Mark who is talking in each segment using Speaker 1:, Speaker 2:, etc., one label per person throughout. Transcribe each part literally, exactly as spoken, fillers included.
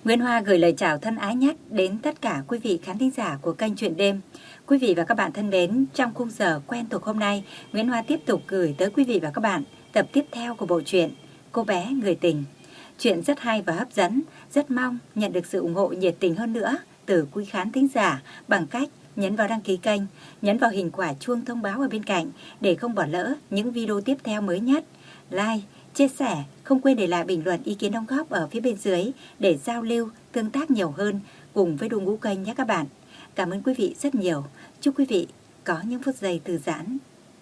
Speaker 1: Nguyễn Hoa gửi lời chào thân ái nhất đến tất cả quý vị khán thính giả của kênh Chuyện Đêm. Quý vị và các bạn thân mến, trong khung giờ quen thuộc hôm nay, Nguyễn Hoa tiếp tục gửi tới quý vị và các bạn tập tiếp theo của bộ truyện Cô bé người tình. Chuyện rất hay và hấp dẫn, rất mong nhận được sự ủng hộ nhiệt tình hơn nữa từ quý khán thính giả bằng cách nhấn vào đăng ký kênh, nhấn vào hình quả chuông thông báo ở bên cạnh để không bỏ lỡ những video tiếp theo mới nhất. Like, chia sẻ, không quên để lại bình luận ý kiến đóng góp ở phía bên dưới để giao lưu, tương tác nhiều hơn cùng với đội ngũ kênh nhé các bạn. Cảm ơn quý vị rất nhiều. Chúc quý vị có những phút giây thư giãn.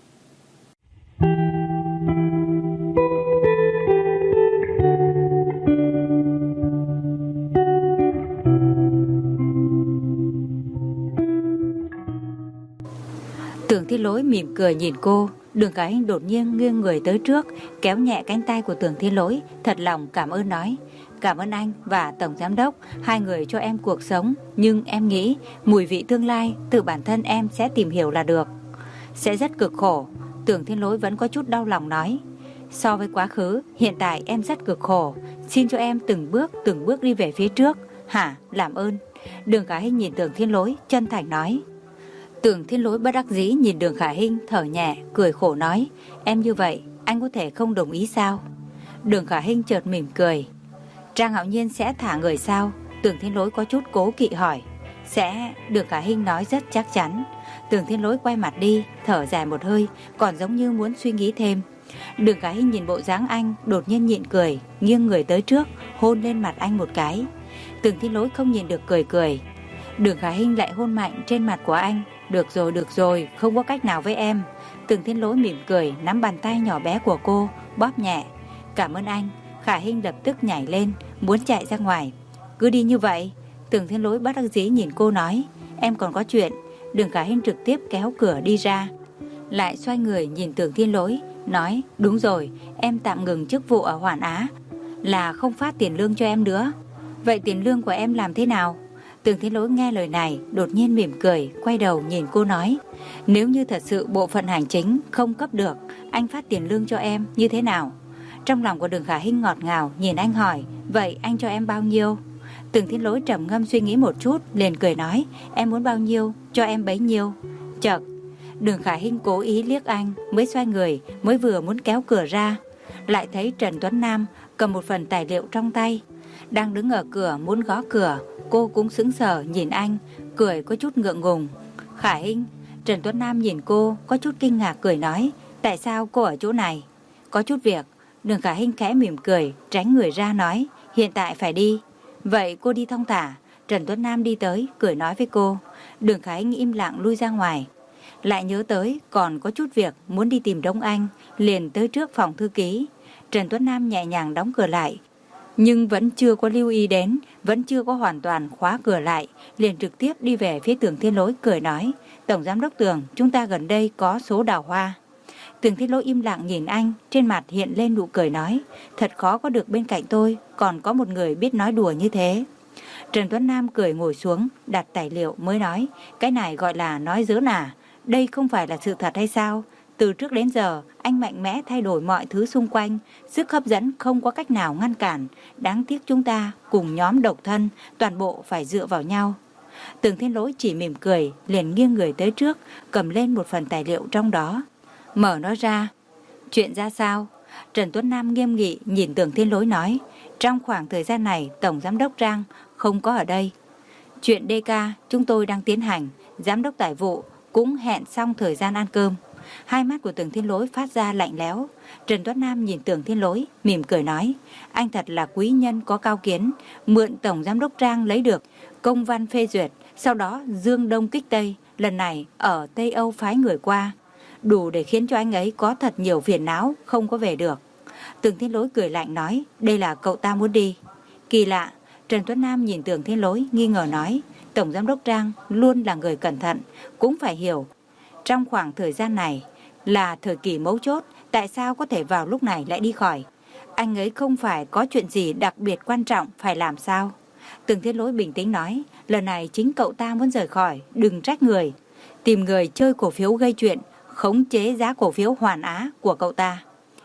Speaker 1: Tưởng Thiên Lỗi mỉm cười nhìn cô. Đường Khả Hinh đột nhiên nghiêng người tới trước, kéo nhẹ cánh tay của Tưởng Thiên Lỗi, thật lòng cảm ơn nói: "Cảm ơn anh và Tổng Giám Đốc, hai người cho em cuộc sống, nhưng em nghĩ mùi vị tương lai tự bản thân em sẽ tìm hiểu là được. Sẽ rất cực khổ." Tưởng Thiên Lỗi vẫn có chút đau lòng nói: "So với quá khứ, hiện tại em rất cực khổ, xin cho em từng bước từng bước đi về phía trước." "Hả? Làm ơn." Đường Khả Hinh nhìn Tưởng Thiên Lỗi chân thành nói. Tưởng Thiên Lỗi bất đắc dĩ nhìn Đường Khả Hinh thở nhẹ, cười khổ nói: "Em như vậy, anh có thể không đồng ý sao?" Đường Khả Hinh chợt mỉm cười: "Trang Hạo Nhiên sẽ thả người sao?" Tưởng Thiên Lỗi có chút cố kỵ hỏi. "Sẽ." Đường Khả Hinh nói rất chắc chắn. Tưởng Thiên Lỗi quay mặt đi, thở dài một hơi, còn giống như muốn suy nghĩ thêm. Đường Khả Hinh nhìn bộ dáng anh, đột nhiên nhịn cười, nghiêng người tới trước, hôn lên mặt anh một cái. Tưởng Thiên Lỗi không nhìn được cười cười. Đường Khả Hinh lại hôn mạnh trên mặt của anh. "Được rồi, được rồi, không có cách nào với em." Tưởng Thiên Lỗi mỉm cười, nắm bàn tay nhỏ bé của cô, bóp nhẹ. "Cảm ơn anh." Khả Hinh lập tức nhảy lên, muốn chạy ra ngoài. "Cứ đi như vậy." Tưởng Thiên Lỗi bất đắc dĩ nhìn cô nói: "Em còn có chuyện." Đường Khả Hinh trực tiếp kéo cửa đi ra, lại xoay người nhìn Tưởng Thiên Lỗi, nói: "Đúng rồi, em tạm ngừng chức vụ ở Hoàn Á, là không phát tiền lương cho em nữa." "Vậy tiền lương của em làm thế nào?" Tưởng Thiên Lỗi nghe lời này, đột nhiên mỉm cười, quay đầu nhìn cô nói: "Nếu như thật sự bộ phận hành chính không cấp được, anh phát tiền lương cho em như thế nào?" Trong lòng của Đường Khả Hinh ngọt ngào nhìn anh hỏi: "Vậy anh cho em bao nhiêu?" Tưởng Thiên Lỗi trầm ngâm suy nghĩ một chút, liền cười nói: "Em muốn bao nhiêu, cho em bấy nhiêu." Chợt, Đường Khả Hinh cố ý liếc anh, mới xoay người, mới vừa muốn kéo cửa ra, lại thấy Trần Tuấn Nam cầm một phần tài liệu trong tay, đang đứng ở cửa muốn gõ cửa. Cô cũng sững sờ nhìn anh, cười có chút ngượng ngùng. "Khả Hinh." Trần Tuấn Nam nhìn cô, có chút kinh ngạc cười nói: "Tại sao cô ở chỗ này?" "Có chút việc." Đường Khả Hinh khẽ mỉm cười, tránh người ra nói: "Hiện tại phải đi." "Vậy cô đi thong thả." Trần Tuấn Nam đi tới, cười nói với cô. Đường Khả Hinh im lặng lui ra ngoài, lại nhớ tới còn có chút việc muốn đi tìm Đông Anh, liền tới trước phòng thư ký. Trần Tuấn Nam nhẹ nhàng đóng cửa lại, nhưng vẫn chưa có lưu ý đến, vẫn chưa có hoàn toàn khóa cửa lại, liền trực tiếp đi về phía Tưởng Thiên Lỗi, cười nói: "Tổng Giám Đốc Tưởng, chúng ta gần đây có số đào hoa." Tưởng Thiên Lỗi im lặng nhìn anh, trên mặt hiện lên nụ cười nói: "Thật khó có được bên cạnh tôi còn có một người biết nói đùa như thế." Trần Tuấn Nam cười ngồi xuống, đặt tài liệu mới nói: "Cái này gọi là nói giỡn à? Đây không phải là sự thật hay sao? Từ trước đến giờ, anh mạnh mẽ thay đổi mọi thứ xung quanh, sức hấp dẫn không có cách nào ngăn cản. Đáng tiếc chúng ta cùng nhóm độc thân, toàn bộ phải dựa vào nhau." Tưởng Thiên Lỗi chỉ mỉm cười, liền nghiêng người tới trước, cầm lên một phần tài liệu trong đó, mở nó ra. "Chuyện ra sao?" Trần Tuấn Nam nghiêm nghị nhìn Tưởng Thiên Lỗi nói: "Trong khoảng thời gian này, Tổng Giám Đốc Trang không có ở đây. Chuyện đê ca chúng tôi đang tiến hành, Giám đốc Tài vụ cũng hẹn xong thời gian ăn cơm." Hai mắt của Tưởng Thiên Lỗi phát ra lạnh lẽo. Trần Tuấn Nam nhìn Tưởng Thiên Lỗi, mỉm cười nói: "Anh thật là quý nhân có cao kiến, mượn Tổng Giám Đốc Trang lấy được công văn phê duyệt, sau đó dương đông kích tây, lần này ở Tây Âu phái người qua, đủ để khiến cho anh ấy có thật nhiều phiền não, không có về được." Tưởng Thiên Lỗi cười lạnh nói: "Đây là cậu ta muốn đi." Kỳ lạ. Trần Tuấn Nam nhìn Tưởng Thiên Lỗi nghi ngờ nói: "Tổng Giám Đốc Trang luôn là người cẩn thận, cũng phải hiểu trong khoảng thời gian này là thời kỳ mấu chốt, tại sao có thể vào lúc này lại đi khỏi? Anh ấy không phải có chuyện gì đặc biệt quan trọng phải làm sao?" Tưởng Thiên Lỗi bình tĩnh nói: "Lần này chính cậu ta muốn rời khỏi, đừng trách người. Tìm người chơi cổ phiếu gây chuyện, khống chế giá cổ phiếu Hoàn Á của cậu ta."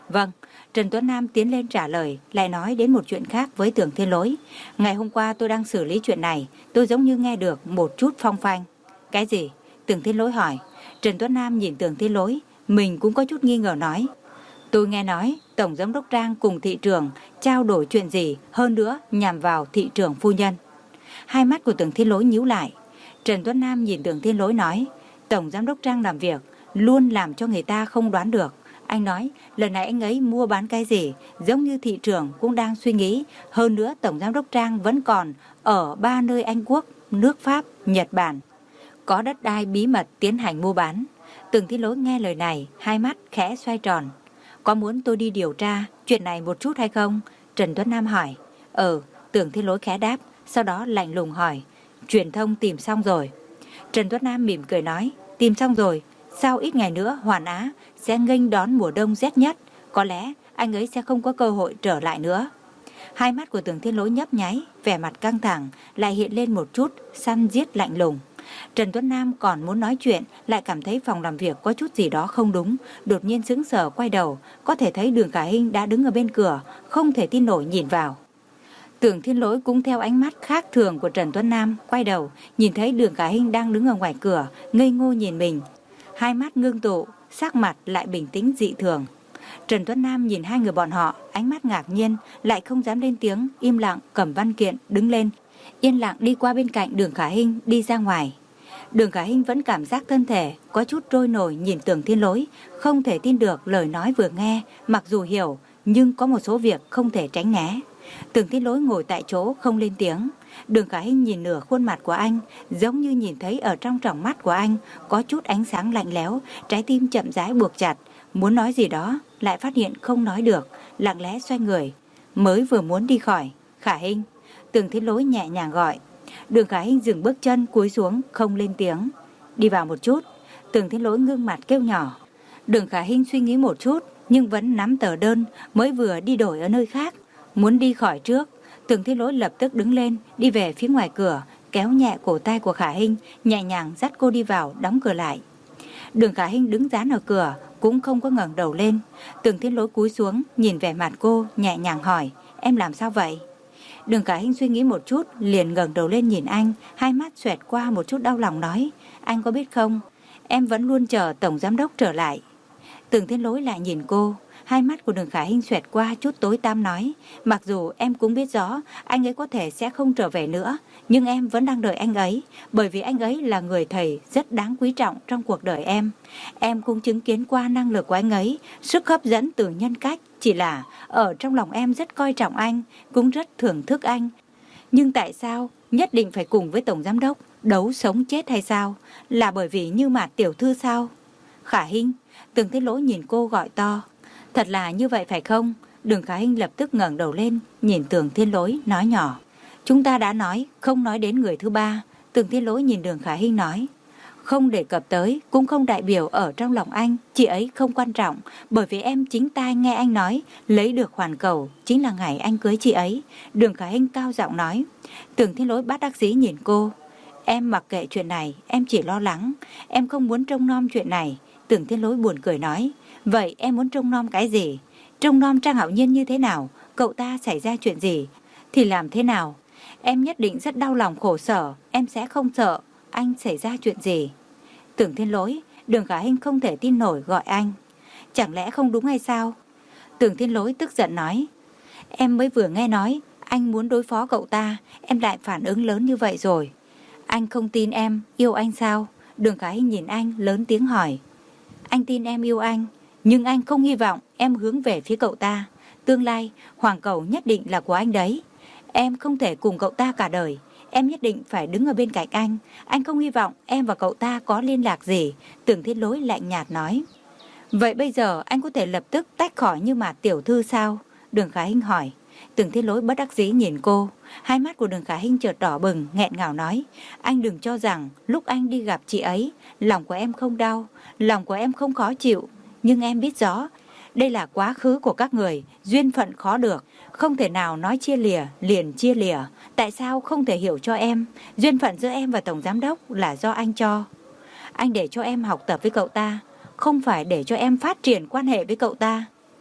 Speaker 1: Vâng. Trần Tuấn Nam tiến lên trả lời, lại nói đến một chuyện khác với Tưởng Thiên Lỗi. Ngày hôm qua tôi đang xử lý chuyện này, tôi giống như nghe được một chút phong phanh. Cái gì? Tưởng Thiên Lỗi hỏi. Trần Tuấn Nam nhìn Tưởng Thiên Lỗi, mình cũng có chút nghi ngờ nói. Tôi nghe nói Tổng Giám đốc Trang cùng thị trưởng trao đổi chuyện gì, hơn nữa nhằm vào thị trưởng phu nhân. Hai mắt của Tưởng Thiên Lỗi nhíu lại. Trần Tuấn Nam nhìn Tưởng Thiên Lỗi nói, Tổng Giám đốc Trang làm việc luôn làm cho người ta không đoán được. Anh nói lần này anh ấy mua bán cái gì, giống như thị trưởng cũng đang suy nghĩ. Hơn nữa Tổng Giám đốc Trang vẫn còn ở ba nơi Anh Quốc, nước Pháp, Nhật Bản, có đất đai bí mật tiến hành mua bán. Tưởng Thiên Lỗi nghe lời này, hai mắt khẽ xoay tròn. Có muốn tôi đi điều tra chuyện này một chút hay không? Trần Tuấn Nam hỏi. Ừ, Tưởng Thiên Lỗi khẽ đáp, sau đó lạnh lùng hỏi, truyền thông tìm xong rồi? Trần Tuấn Nam mỉm cười nói, tìm xong rồi. Sau ít ngày nữa Hoàn Á sẽ nghênh đón mùa đông rét nhất, có lẽ anh ấy sẽ không có cơ hội trở lại nữa. Hai mắt của Tưởng Thiên Lỗi nhấp nháy, vẻ mặt căng thẳng, lại hiện lên một chút săn giết lạnh lùng. Trần Tuấn Nam còn muốn nói chuyện, lại cảm thấy phòng làm việc có chút gì đó không đúng, đột nhiên sững sờ quay đầu, có thể thấy Đường Khả Hinh đã đứng ở bên cửa, không thể tin nổi nhìn vào. Tưởng Thiên Lỗi cũng theo ánh mắt khác thường của Trần Tuấn Nam, quay đầu, nhìn thấy Đường Khả Hinh đang đứng ở ngoài cửa, ngây ngô nhìn mình. Hai mắt ngưng tụ, sắc mặt lại bình tĩnh dị thường. Trần Tuấn Nam nhìn hai người bọn họ, ánh mắt ngạc nhiên, lại không dám lên tiếng, im lặng cầm văn kiện, đứng lên, yên lặng đi qua bên cạnh Đường Khả Hinh, đi ra ngoài. Đường Khả Hinh vẫn cảm giác thân thể có chút trôi nổi nhìn Tưởng Thiên Lỗi, không thể tin được lời nói vừa nghe, mặc dù hiểu, nhưng có một số việc không thể tránh né. Tưởng Thiên Lỗi ngồi tại chỗ không lên tiếng. Đường Khả Hinh nhìn nửa khuôn mặt của anh, giống như nhìn thấy ở trong tròng mắt của anh có chút ánh sáng lạnh lẽo, trái tim chậm rãi buộc chặt, muốn nói gì đó, lại phát hiện không nói được, lặng lẽ xoay người, mới vừa muốn đi khỏi. Khả Hinh. Tưởng Thiên Lỗi nhẹ nhàng gọi. Đường Khả Hinh dừng bước chân, cúi xuống, không lên tiếng. Đi vào một chút. Tưởng Thiên Lỗi ngưng mặt kêu nhỏ. Đường Khả Hinh suy nghĩ một chút, nhưng vẫn nắm tờ đơn mới vừa đi đổi ở nơi khác, muốn đi khỏi trước. Tưởng Thiên Lỗi lập tức đứng lên, đi về phía ngoài cửa, kéo nhẹ cổ tay của Khả Hinh, nhẹ nhàng dắt cô đi vào, đóng cửa lại. Đường Khả Hinh đứng dán ở cửa, cũng không có ngẩng đầu lên. Tưởng Thiên Lỗi cúi xuống, nhìn vẻ mặt cô, nhẹ nhàng hỏi, em làm sao vậy? Đường Khả Hinh suy nghĩ một chút, liền ngẩng đầu lên nhìn anh, hai mắt xoẹt qua một chút đau lòng nói, anh có biết không, em vẫn luôn chờ Tổng Giám đốc trở lại. Tưởng Thiên Lỗi lại nhìn cô, hai mắt của Đường Khả Hinh xoẹt qua chút tối tăm nói, mặc dù em cũng biết rõ anh ấy có thể sẽ không trở về nữa, nhưng em vẫn đang đợi anh ấy, bởi vì anh ấy là người thầy rất đáng quý trọng trong cuộc đời em. Em cũng chứng kiến qua năng lực của anh ấy, sức hấp dẫn từ nhân cách, chỉ là ở trong lòng em rất coi trọng anh, cũng rất thưởng thức anh. Nhưng tại sao nhất định phải cùng với Tổng Giám đốc đấu sống chết hay sao? Là bởi vì Như Mạt tiểu thư sao? Khả Hinh. Tưởng Thiên Lỗi nhìn cô gọi to. Thật là như vậy phải không? Đường Khả Hinh lập tức ngẩng đầu lên, nhìn Tưởng Thiên Lỗi, nói nhỏ. Chúng ta đã nói, không nói đến người thứ ba. Tưởng Thiên Lỗi nhìn Đường Khả Hinh nói. Không đề cập tới, cũng không đại biểu ở trong lòng anh, chị ấy không quan trọng, bởi vì em chính tai nghe anh nói, lấy được hoàn cầu, chính là ngày anh cưới chị ấy. Đường Khả Hinh cao giọng nói. Tưởng Thiên Lỗi bất đắc dĩ nhìn cô. Em mặc kệ chuyện này, em chỉ lo lắng, em không muốn trông nom chuyện này. Tưởng Thiên Lỗi buồn cười nói. Vậy em muốn trông nom cái gì? Trông nom Trang Hạo Nhiên như thế nào? Cậu ta xảy ra chuyện gì? Thì làm thế nào? Em nhất định rất đau lòng khổ sở, em sẽ không sợ anh xảy ra chuyện gì. Tưởng Thiên Lỗi. Đường Khả Hinh không thể tin nổi gọi anh. Chẳng lẽ không đúng hay sao? Tưởng Thiên Lỗi tức giận nói. Em mới vừa nghe nói anh muốn đối phó cậu ta, em lại phản ứng lớn như vậy rồi. Anh không tin em yêu anh sao? Đường Khả Hinh nhìn anh lớn tiếng hỏi. Anh tin em yêu anh, nhưng anh không hy vọng em hướng về phía cậu ta. Tương lai hoàng cầu nhất định là của anh đấy. Em không thể cùng cậu ta cả đời, em nhất định phải đứng ở bên cạnh anh. Anh không hy vọng em và cậu ta có liên lạc gì. Tưởng Thiên Lỗi lạnh nhạt nói. Vậy bây giờ anh có thể lập tức tách khỏi Như Mạt tiểu thư sao? Đường Khả Hinh hỏi. Tưởng Thiên Lỗi bất đắc dĩ nhìn cô. Hai mắt của Đường Khả Hinh chợt đỏ bừng, nghẹn ngào nói. Anh đừng cho rằng lúc anh đi gặp chị ấy, lòng của em không đau, lòng của em không khó chịu. Nhưng em biết rõ, đây là quá khứ của các người, duyên phận khó được, không thể nào nói chia lìa, liền chia lìa. Tại sao không thể hiểu cho em, duyên phận giữa em và Tổng Giám đốc là do anh cho. Anh để cho em học tập với cậu ta, không phải để cho em phát triển quan hệ với cậu ta.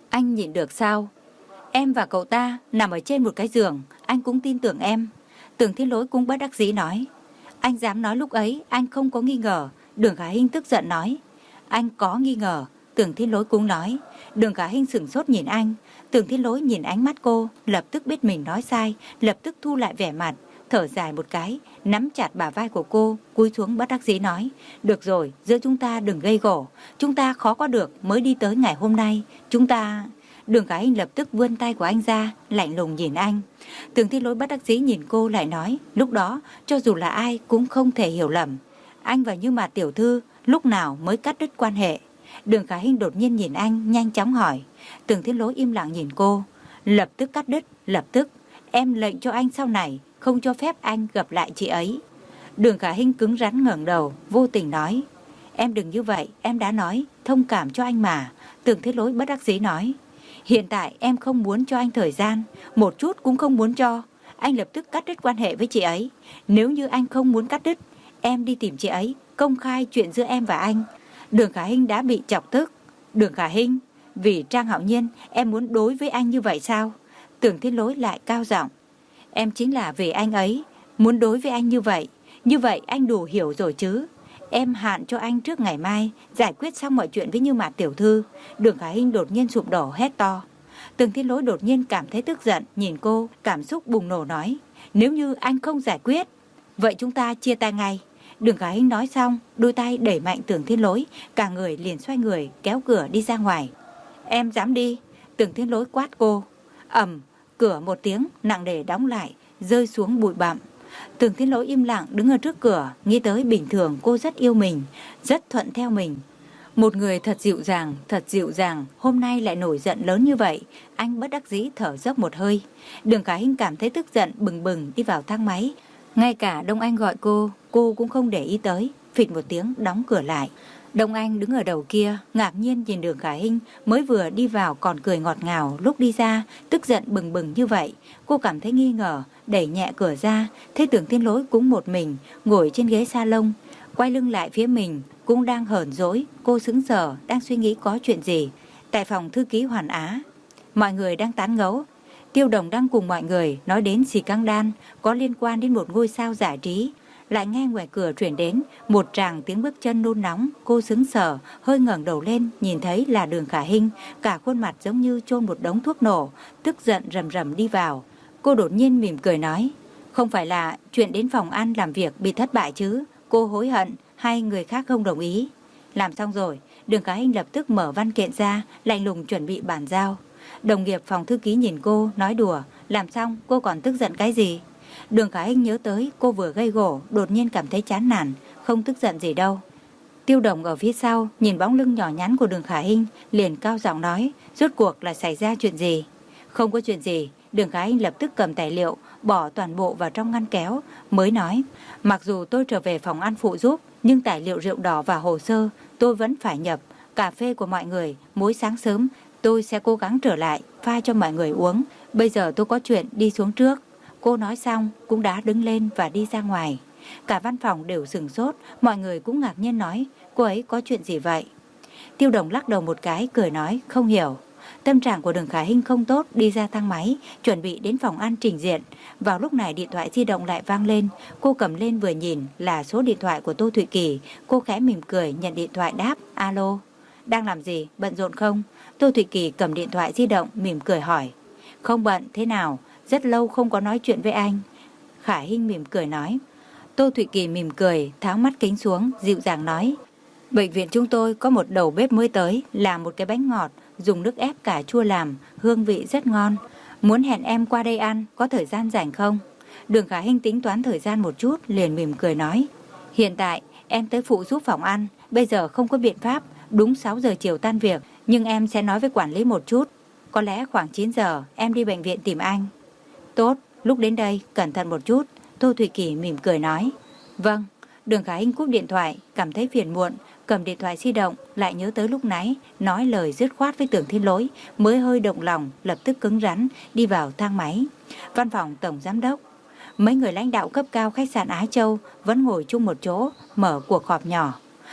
Speaker 1: Anh nhịn được sao? Em và cậu ta nằm ở trên một cái giường, anh cũng tin tưởng em. Tưởng Thiên Lỗi cũng bất đắc dĩ nói. Anh dám nói lúc ấy anh không có nghi ngờ. Đường Khả Hinh tức giận nói. Anh có nghi ngờ. Tưởng Thiên Lỗi cũng nói. Đường Khả Hinh sửng sốt nhìn anh. Tưởng Thiên Lỗi nhìn ánh mắt cô, lập tức biết mình nói sai, lập tức thu lại vẻ mặt, thở dài một cái, nắm chặt bả vai của cô, cúi xuống bất đắc dĩ nói. Được rồi, giữa chúng ta đừng gây gổ. Chúng ta khó có được mới đi tới ngày hôm nay. Chúng ta... Đường Khả Hinh lập tức vươn tay của anh ra, lạnh lùng nhìn anh. Tưởng Thiên Lỗi bất đắc dĩ nhìn cô lại nói. Lúc đó, cho dù là ai cũng không thể hiểu lầm. Anh và Như Mạt tiểu thư lúc nào mới cắt đứt quan hệ? Đường Khả Hinh đột nhiên nhìn anh, nhanh chóng hỏi. Tưởng Thiên Lỗi im lặng nhìn cô. Lập tức cắt đứt, lập tức. Em lệnh cho anh sau này không cho phép anh gặp lại chị ấy. Đường Khả Hinh cứng rắn ngẩng đầu, vô tình nói. Em đừng như vậy, em đã nói, thông cảm cho anh mà. Tưởng Thiên Lỗi bất đắc dĩ nói. Hiện tại em không muốn cho anh thời gian, một chút cũng không muốn cho. Anh lập tức cắt đứt quan hệ với chị ấy. Nếu như anh không muốn cắt đứt, em đi tìm chị ấy, công khai chuyện giữa em và anh. Đường Khả Hinh đã bị chọc tức. Đường Khả Hinh, vì Trang Hạo Nhiên em muốn đối với anh như vậy sao? Tưởng Thiên Lỗi lại cao giọng. Em chính là vì anh ấy muốn đối với anh như vậy. Như vậy anh đủ hiểu rồi chứ. Em hạn cho anh trước ngày mai giải quyết xong mọi chuyện với Như Mạt tiểu thư. Đường Khả Hinh đột nhiên sụp đổ hét to. Tưởng Thiên Lỗi đột nhiên cảm thấy tức giận, nhìn cô, cảm xúc bùng nổ nói. Nếu như anh không giải quyết, vậy chúng ta chia tay ngay. Đường Khả Hinh nói xong, đôi tay đẩy mạnh Tưởng Thiên Lỗi, cả người liền xoay người kéo cửa đi ra ngoài. Em dám đi? Tưởng Thiên Lỗi quát cô. Ầm, cửa một tiếng nặng nề đóng lại, rơi xuống bụi bặm. Tưởng Thiên Lỗi im lặng đứng ở trước cửa, nghĩ tới bình thường cô rất yêu mình, rất thuận theo mình. Một người thật dịu dàng, thật dịu dàng, hôm nay lại nổi giận lớn như vậy. Anh bất đắc dĩ thở dốc một hơi. Đường Khả Hinh cảm thấy tức giận bừng bừng đi vào thang máy. Ngay cả Đông Anh gọi cô, cô cũng không để ý tới, phịch một tiếng đóng cửa lại. Đông Anh đứng ở đầu kia, ngạc nhiên nhìn Đường Khả Hinh, mới vừa đi vào còn cười ngọt ngào, lúc đi ra, tức giận bừng bừng như vậy. Cô cảm thấy nghi ngờ, đẩy nhẹ cửa ra, thấy Tưởng Thiên Lỗi cũng một mình, ngồi trên ghế salon, quay lưng lại phía mình, cũng đang hờn dỗi. Cô sững sờ, đang suy nghĩ có chuyện gì. Tại phòng thư ký Hoàn Á, mọi người đang tán gẫu. Tiêu Đồng đang cùng mọi người nói đến xì căng đan có liên quan đến một ngôi sao giải trí. Lại nghe ngoài cửa truyền đến một tràng tiếng bước chân nôn nóng. Cô sững sờ, hơi ngẩng đầu lên, nhìn thấy là Đường Khả Hinh, cả khuôn mặt giống như chôn một đống thuốc nổ, tức giận rầm rầm đi vào. Cô đột nhiên mỉm cười nói, không phải là chuyện đến phòng ăn làm việc bị thất bại chứ? Cô hối hận hay người khác không đồng ý? Làm xong rồi, Đường Khả Hinh lập tức mở văn kiện ra, lạnh lùng chuẩn bị bàn giao. Đồng nghiệp phòng thư ký nhìn cô, nói đùa, làm xong cô còn tức giận cái gì? Đường Khả Hinh nhớ tới cô vừa gây gổ, đột nhiên cảm thấy chán nản, không tức giận gì đâu. Tiêu Đồng ở phía sau nhìn bóng lưng nhỏ nhắn của Đường Khả Hinh, liền cao giọng nói, rốt cuộc là xảy ra chuyện gì? Không có chuyện gì. Đường Khả Hinh lập tức cầm tài liệu, bỏ toàn bộ vào trong ngăn kéo, mới nói, mặc dù tôi trở về phòng ăn phụ giúp, nhưng tài liệu rượu đỏ và hồ sơ tôi vẫn phải nhập. Cà phê của mọi người, mỗi sáng sớm tôi sẽ cố gắng trở lại pha cho mọi người uống. Bây giờ tôi có chuyện đi xuống trước. Cô nói xong cũng đã đứng lên và đi ra ngoài. Cả văn phòng đều sửng sốt, mọi người cũng ngạc nhiên nói, cô ấy có chuyện gì vậy? Tiêu Đồng lắc đầu một cái, cười nói, không hiểu. Tâm trạng của Đường Khả Hinh không tốt, đi ra thang máy, chuẩn bị đến phòng ăn trình diện. Vào lúc này điện thoại di động lại vang lên. Cô cầm lên vừa nhìn là số điện thoại của Tô Thụy Kỳ. Cô khẽ mỉm cười nhận điện thoại đáp, alo. Đang làm gì, bận rộn không? Tô Thụy Kỳ cầm điện thoại di động mỉm cười hỏi. Không bận, thế nào? Rất lâu không có nói chuyện với anh. Khả Hinh mỉm cười nói. Tô Thụy Kỳ mỉm cười, tháo mắt kính xuống, dịu dàng nói. Bệnh viện chúng tôi có một đầu bếp mới tới, làm một cái bánh ngọt, dùng nước ép cà chua làm, hương vị rất ngon. Muốn hẹn em qua đây ăn, có thời gian rảnh không? Đường Khả Hinh tính toán thời gian một chút, liền mỉm cười nói. Hiện tại, em tới phụ giúp phòng ăn, bây giờ không có biện pháp, đúng sáu giờ chiều tan việc, nhưng em sẽ nói với quản lý một chút. Có lẽ khoảng chín giờ, em đi bệnh viện tìm anh. Tốt, lúc đến đây, cẩn thận một chút. Tô Thụy Kỳ mỉm cười nói. Vâng. Đường Khả Hinh cúp điện thoại, cảm thấy phiền muộn, cầm điện thoại di động, lại nhớ tới lúc nãy nói lời dứt khoát với Tưởng Thiên Lỗi, mới hơi động lòng, lập tức cứng rắn đi vào thang máy. Văn phòng tổng giám đốc, mấy người lãnh đạo cấp cao khách sạn Á Châu vẫn ngồi chung một chỗ, mở cuộc họp nhỏ.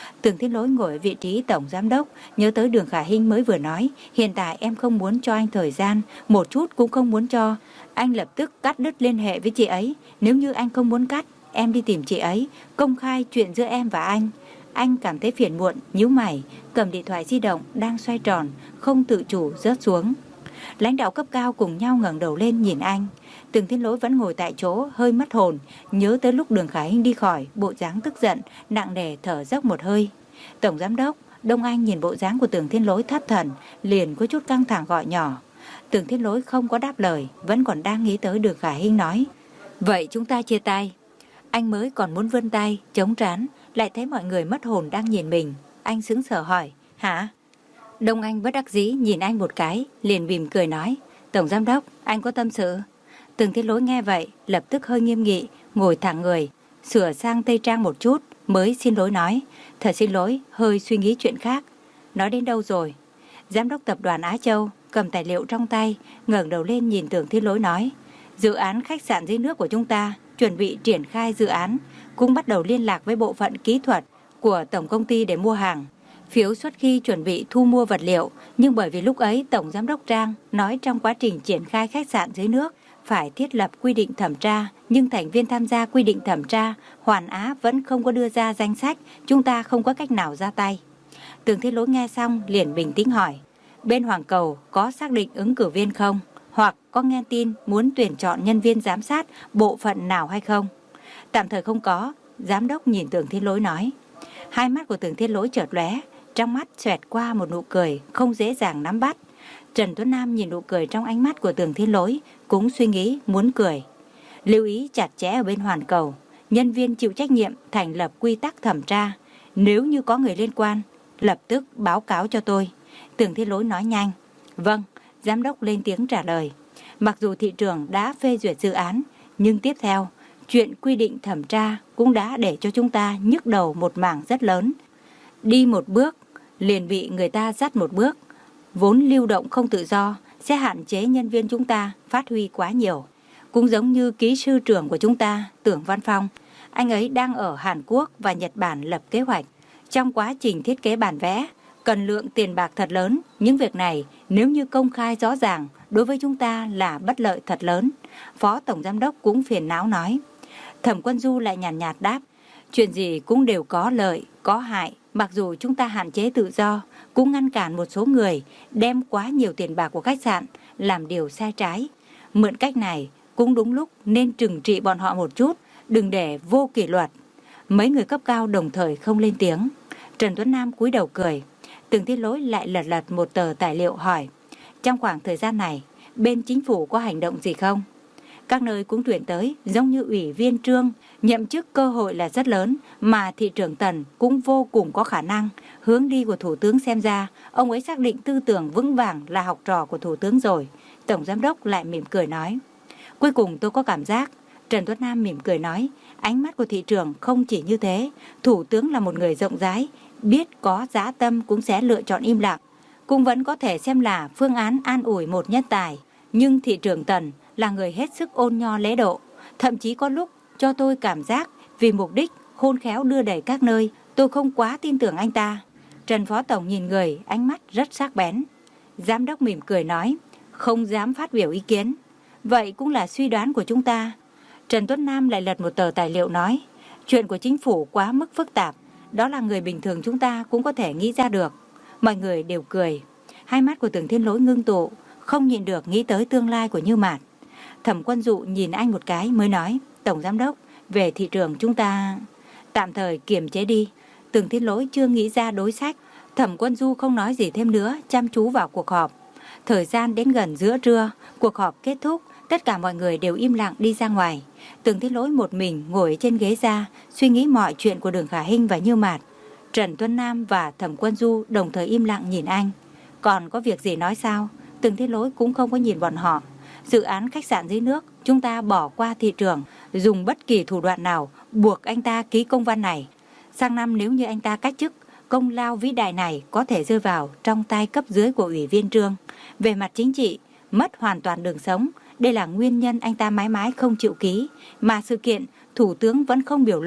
Speaker 1: Tưởng Thiên Lỗi ngồi ở vị trí tổng giám đốc, nhớ tới Đường Khả Hinh mới vừa nói, hiện tại em không muốn cho anh thời gian, một chút cũng không muốn cho. Anh lập tức cắt đứt liên hệ với chị ấy. Nếu như anh không muốn cắt, em đi tìm chị ấy, công khai chuyện giữa em và anh. Anh cảm thấy phiền muộn, nhíu mày, cầm điện thoại di động đang xoay tròn, không tự chủ rớt xuống. Lãnh đạo cấp cao cùng nhau ngẩng đầu lên nhìn anh. Tưởng Thiên Lỗi vẫn ngồi tại chỗ, hơi mất hồn, nhớ tới lúc Đường Khả Hinh đi khỏi, bộ dáng tức giận, nặng nề thở dốc một hơi. Tổng giám đốc, Đông Anh nhìn bộ dáng của Tưởng Thiên Lỗi thất thần, liền có chút căng thẳng gọi nhỏ. Tưởng Thiên Lỗi không có đáp lời, vẫn còn đang nghĩ tới Đường Khả Hinh nói. Vậy chúng ta chia tay. Anh mới còn muốn vươn tay, chống trán, lại thấy mọi người mất hồn đang nhìn mình. Anh sững sờ hỏi, hả? Đông Anh bất đắc dĩ nhìn anh một cái, liền mỉm cười nói, Tổng giám đốc, anh có tâm sự. Tưởng Thiên Lỗi nghe vậy, lập tức hơi nghiêm nghị, ngồi thẳng người, sửa sang tây trang một chút, mới xin lỗi nói, thật xin lỗi, hơi suy nghĩ chuyện khác. Nói đến đâu rồi? Giám đốc tập đoàn Á Châu cầm tài liệu trong tay, ngẩng đầu lên nhìn Tưởng Thiên Lỗi nói, dự án khách sạn dưới nước của chúng ta chuẩn bị triển khai dự án, cũng bắt đầu liên lạc với bộ phận kỹ thuật của tổng công ty để mua hàng. Phiếu xuất khi chuẩn bị thu mua vật liệu, nhưng bởi vì lúc ấy Tổng Giám đốc Trang nói trong quá trình triển khai khách sạn dưới nước phải thiết lập quy định thẩm tra, nhưng thành viên tham gia quy định thẩm tra, Hoàn Á vẫn không có đưa ra danh sách, chúng ta không có cách nào ra tay. Tưởng Thiên Lỗi nghe xong liền bình tĩnh hỏi, bên Hoàng Cầu có xác định ứng cử viên không? Hoặc có nghe tin muốn tuyển chọn nhân viên giám sát bộ phận nào hay không? Tạm thời không có, Giám đốc nhìn Tưởng Thiên Lỗi nói. Hai mắt của Tưởng Thiên Lỗi chợt lóe, trong mắt xoẹt qua một nụ cười không dễ dàng nắm bắt. Trần Tuấn Nam nhìn nụ cười trong ánh mắt của Tưởng Thiên Lỗi, cũng suy nghĩ muốn cười. Lưu ý chặt chẽ ở bên Hoàn Cầu, nhân viên chịu trách nhiệm thành lập quy tắc thẩm tra. Nếu như có người liên quan, lập tức báo cáo cho tôi. Tưởng Thiên Lỗi nói nhanh. Vâng, Giám đốc lên tiếng trả lời. Mặc dù thị trường đã phê duyệt dự án, nhưng tiếp theo, chuyện quy định thẩm tra cũng đã để cho chúng ta nhức đầu một mảng rất lớn. Đi một bước, liền bị người ta dắt một bước. Vốn lưu động không tự do sẽ hạn chế nhân viên chúng ta phát huy quá nhiều. Cũng giống như kỹ sư trưởng của chúng ta, Tưởng Văn Phong. Anh ấy đang ở Hàn Quốc và Nhật Bản lập kế hoạch. Trong quá trình thiết kế bản vẽ, cần lượng tiền bạc thật lớn. Những việc này nếu như công khai rõ ràng, đối với chúng ta là bất lợi thật lớn. Phó Tổng Giám đốc cũng phiền não nói. Thẩm Quân Du lại nhàn nhạt, nhạt đáp. Chuyện gì cũng đều có lợi, có hại. Mặc dù chúng ta hạn chế tự do, cũng ngăn cản một số người đem quá nhiều tiền bạc của khách sạn làm điều sai trái. Mượn cách này cũng đúng lúc nên trừng trị bọn họ một chút, đừng để vô kỷ luật. Mấy người cấp cao đồng thời không lên tiếng. Trần Tuấn Nam cúi đầu cười. Tưởng Thiên Lỗi lại lật lật một tờ tài liệu hỏi, trong khoảng thời gian này bên chính phủ có hành động gì không? Các nơi cũng tuyển tới, giống như ủy viên Trương, nhậm chức cơ hội là rất lớn, mà thị trưởng Tần cũng vô cùng có khả năng. Hướng đi của Thủ tướng xem ra, ông ấy xác định tư tưởng vững vàng là học trò của Thủ tướng rồi. Tổng Giám đốc lại mỉm cười nói. Cuối cùng tôi có cảm giác, Trần Tuấn Nam mỉm cười nói, ánh mắt của thị trưởng không chỉ như thế. Thủ tướng là một người rộng rãi, biết có dã tâm cũng sẽ lựa chọn im lặng. Cũng vẫn có thể xem là phương án an ủi một nhân tài. Nhưng thị trưởng Tần là người hết sức ôn nho lễ độ. Thậm chí có lúc cho tôi cảm giác vì mục đích khôn khéo đưa đẩy các nơi, tôi không quá tin tưởng anh ta. Trần Phó Tổng nhìn người, ánh mắt rất sắc bén. Giám đốc mỉm cười nói, không dám phát biểu ý kiến. Vậy cũng là suy đoán của chúng ta. Trần Tuấn Nam lại lật một tờ tài liệu nói, chuyện của chính phủ quá mức phức tạp, đó là người bình thường chúng ta cũng có thể nghĩ ra được. Mọi người đều cười. Hai mắt của Tưởng Thiên Lỗi ngưng tụ, không nhịn được nghĩ tới tương lai của Như Mạt. Thẩm Quân Dụ nhìn anh một cái mới nói, Tổng Giám đốc, về thị trường chúng ta tạm thời kiềm chế đi. Tưởng Thiên Lỗi chưa nghĩ ra đối sách. Thẩm Quân Du không nói gì thêm nữa, chăm chú vào cuộc họp. Thời gian đến gần giữa trưa, cuộc họp kết thúc, tất cả mọi người đều im lặng đi ra ngoài. Tưởng Thiên Lỗi một mình ngồi trên ghế ra, suy nghĩ mọi chuyện của Đường Khả Hinh và Như Mạt. Trần Tuấn Nam và Thẩm Quân Du đồng thời im lặng nhìn anh. Còn có việc gì nói sao? Tưởng Thiên Lỗi cũng không có nhìn bọn họ. Dự án khách sạn dưới nước, chúng ta bỏ qua thị trường, dùng bất kỳ thủ đoạn nào buộc anh ta ký công văn này. Sang năm nếu như anh ta cách chức, công lao vĩ đại này có thể rơi vào trong tay cấp dưới của ủy viên Trương. Về mặt chính trị, mất hoàn toàn đường sống. Đây là nguyên nhân anh ta mãi mãi không chịu ký. Mà sự kiện, Thủ tướng vẫn không biểu lộ,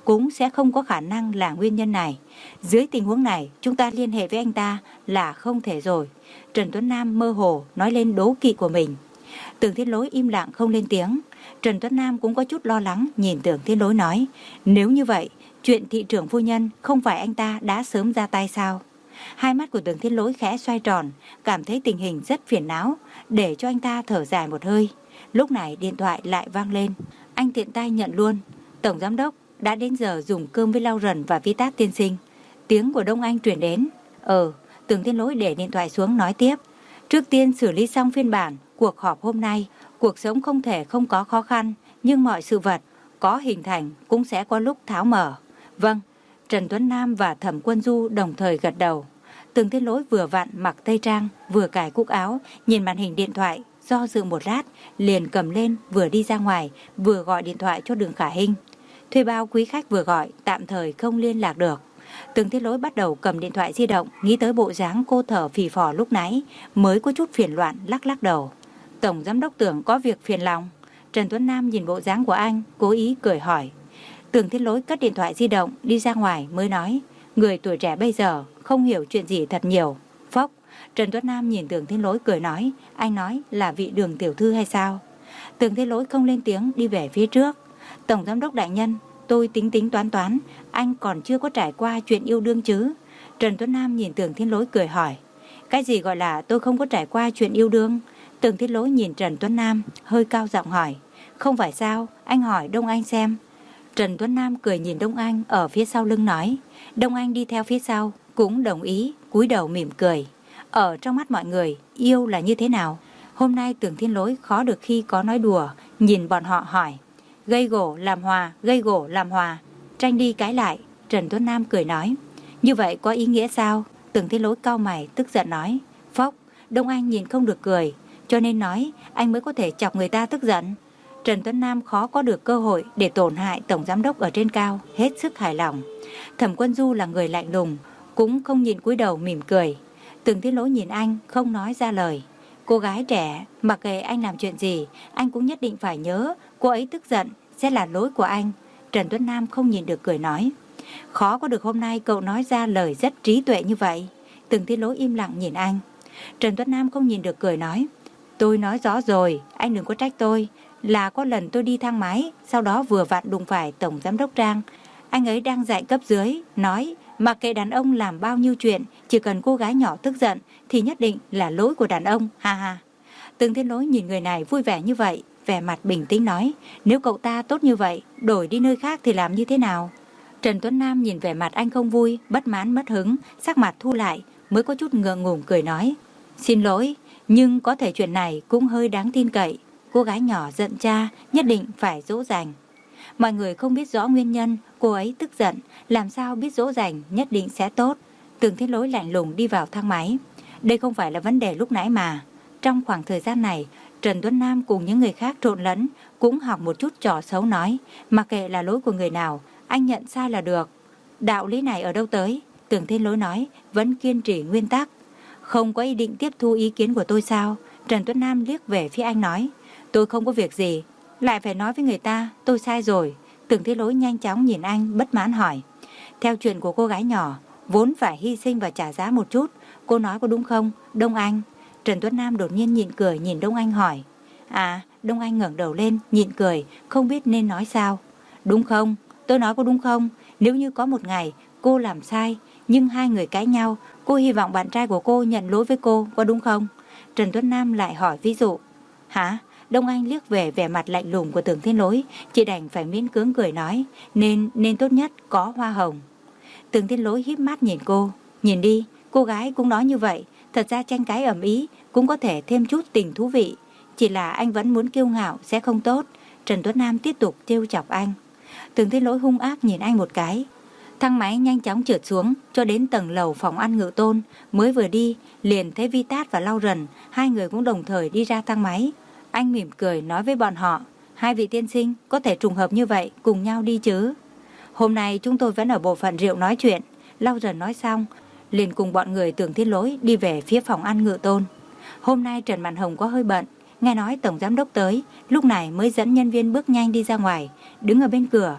Speaker 1: cũng sẽ không có khả năng là nguyên nhân này. Dưới tình huống này, chúng ta liên hệ với anh ta là không thể rồi. Trần Tuấn Nam mơ hồ nói lên đố kỵ của mình. Tưởng Thiên Lỗi im lặng không lên tiếng. Trần Tuấn Nam cũng có chút lo lắng nhìn Tưởng Thiên Lỗi nói, nếu như vậy, chuyện thị trưởng phu nhân không phải anh ta đã sớm ra tay sao? Hai mắt của Tưởng Thiên Lỗi khẽ xoay tròn, cảm thấy tình hình rất phiền não, để cho anh ta thở dài một hơi. Lúc này điện thoại lại vang lên. Anh tiện tay nhận luôn. Tổng giám đốc, đã đến giờ dùng cơm với Lau Rần và Vi Tát tiên sinh. Tiếng của Đông Anh truyền đến. Ờ, Tưởng Thiên Lỗi để điện thoại xuống nói tiếp. Trước tiên xử lý xong phiên bản cuộc họp hôm nay. Cuộc sống không thể không có khó khăn, nhưng mọi sự vật có hình thành cũng sẽ có lúc tháo mở. Vâng. Trần Tuấn Nam và Thẩm Quân Du đồng thời gật đầu. Tưởng Thiên Lỗi vừa vặn mặc tây trang, vừa cài cúc áo, nhìn màn hình điện thoại, do dự một lát, liền cầm lên, vừa đi ra ngoài, vừa gọi điện thoại cho Đường Khả Hinh. Thuê bao quý khách vừa gọi, tạm thời không liên lạc được. Tưởng Thiên Lỗi bắt đầu cầm điện thoại di động, nghĩ tới bộ dáng cô thở phì phò lúc nãy, mới có chút phiền loạn lắc lắc đầu. Tổng giám đốc Tưởng có việc phiền lòng. Trần Tuấn Nam nhìn bộ dáng của anh, cố ý cười hỏi. Tưởng Thiên Lỗi cất điện thoại di động, đi ra ngoài mới nói, người tuổi trẻ bây giờ không hiểu chuyện gì thật nhiều. Phốc. Trần Tuấn Nam nhìn Tưởng Thiên Lỗi cười nói, anh nói là vị Đường tiểu thư hay sao? Tưởng Thiên Lỗi không lên tiếng, đi về phía trước. Tổng giám đốc đại nhân, tôi tính tính toán toán, anh còn chưa có trải qua chuyện yêu đương chứ? Trần Tuấn Nam nhìn Tưởng Thiên Lỗi cười hỏi. Cái gì gọi là tôi không có trải qua chuyện yêu đương? Tưởng Thiên Lỗi nhìn Trần Tuấn Nam, hơi cao giọng hỏi. Không phải sao, anh hỏi Đông Anh xem. Trần Tuấn Nam cười nhìn Đông Anh ở phía sau lưng nói. Đông Anh đi theo phía sau, cũng đồng ý, cúi đầu mỉm cười. Ở trong mắt mọi người, yêu là như thế nào? Hôm nay Tưởng Thiên Lỗi khó được khi có nói đùa, nhìn bọn họ hỏi. Gây gổ làm hòa, gây gổ làm hòa, tranh đi cái lại. Trần Tuấn Nam cười nói. Như vậy có ý nghĩa sao? Tưởng Thiên Lỗi cau mày tức giận nói. Phốc. Đông Anh nhìn không được cười, cho nên nói anh mới có thể chọc người ta tức giận. Trần Tuấn Nam khó có được cơ hội để tổn hại tổng giám đốc ở trên cao, hết sức hài lòng. Thẩm Quân Du là người lạnh lùng, cũng không nhìn cúi đầu mỉm cười. Tưởng Thiên Lỗi nhìn anh không nói ra lời. Cô gái trẻ, mặc kệ anh làm chuyện gì, anh cũng nhất định phải nhớ cô ấy tức giận sẽ là lỗi của anh. Trần Tuấn Nam không nhìn được cười nói. Khó có được hôm nay cậu nói ra lời rất trí tuệ như vậy. Tưởng Thiên Lỗi im lặng nhìn anh. Trần Tuấn Nam không nhìn được cười nói. Tôi nói rõ rồi, anh đừng có trách tôi. Là có lần tôi đi thang máy, sau đó vừa vặn đụng phải tổng giám đốc Trang. Anh ấy đang dạy cấp dưới, nói mặc kệ đàn ông làm bao nhiêu chuyện, chỉ cần cô gái nhỏ tức giận thì nhất định là lỗi của đàn ông, ha ha. Tưởng Thiên Lỗi nhìn người này vui vẻ như vậy, vẻ mặt bình tĩnh nói, nếu cậu ta tốt như vậy, đổi đi nơi khác thì làm như thế nào? Trần Tuấn Nam nhìn vẻ mặt anh không vui, bất mãn mất hứng, sắc mặt thu lại, mới có chút ngượng ngùng cười nói, xin lỗi, nhưng có thể chuyện này cũng hơi đáng tin cậy. Cô gái nhỏ giận cha, nhất định phải dỗ dành. Mọi người không biết rõ nguyên nhân cô ấy tức giận, làm sao biết dỗ dành nhất định sẽ tốt. Tưởng Thiên Lỗi lạnh lùng đi vào thang máy. Đây không phải là vấn đề lúc nãy mà. Trong khoảng thời gian này, Trần Tuấn Nam cùng những người khác trộn lẫn, cũng học một chút trò xấu nói, mặc kệ là lỗi của người nào, anh nhận sai là được. Đạo lý này ở đâu tới? Tưởng Thiên Lỗi nói, vẫn kiên trì nguyên tắc. Không có ý định tiếp thu ý kiến của tôi sao? Trần Tuấn Nam liếc về phía anh nói, tôi không có việc gì, lại phải nói với người ta, tôi sai rồi. Tưởng Thiên Lỗi nhanh chóng nhìn anh, bất mãn hỏi. Theo chuyện của cô gái nhỏ, vốn phải hy sinh và trả giá một chút, cô nói có đúng không, Đông Anh? Trần Tuấn Nam đột nhiên nhịn cười nhìn Đông Anh hỏi. À, Đông Anh ngẩng đầu lên, nhịn cười, không biết nên nói sao. Đúng không? Tôi nói có đúng không? Nếu như có một ngày cô làm sai, nhưng hai người cãi nhau, cô hy vọng bạn trai của cô nhận lỗi với cô, có đúng không? Trần Tuấn Nam lại hỏi ví dụ. Hả? Đông Anh liếc về vẻ mặt lạnh lùng của Tưởng Thiên Lỗi, chỉ đành phải miễn cưỡng cười nói, nên nên tốt nhất có hoa hồng. Tưởng Thiên Lỗi híp mắt nhìn cô, nhìn đi, cô gái cũng nói như vậy, thật ra tranh cãi ầm ĩ cũng có thể thêm chút tình thú vị, chỉ là anh vẫn muốn kiêu ngạo sẽ không tốt. Trần Tuấn Nam tiếp tục trêu chọc anh. Tưởng Thiên Lỗi hung ác nhìn anh một cái. Thang máy nhanh chóng trượt xuống cho đến tầng lầu phòng ăn Ngự Tôn, mới vừa đi liền thấy Vi Tát và Lau Rần, hai người cũng đồng thời đi ra thang máy. Anh mỉm cười nói với bọn họ, hai vị tiên sinh có thể trùng hợp như vậy cùng nhau đi chứ? Hôm nay chúng tôi vẫn ở bộ phận rượu nói chuyện. Lau Rần nói xong liền cùng bọn người Tưởng Thiên Lỗi đi về phía phòng ăn Ngự Tôn. Hôm nay Trần Mạn Hồng có hơi bận, nghe nói tổng giám đốc tới, lúc này mới dẫn nhân viên bước nhanh đi ra ngoài, đứng ở bên cửa.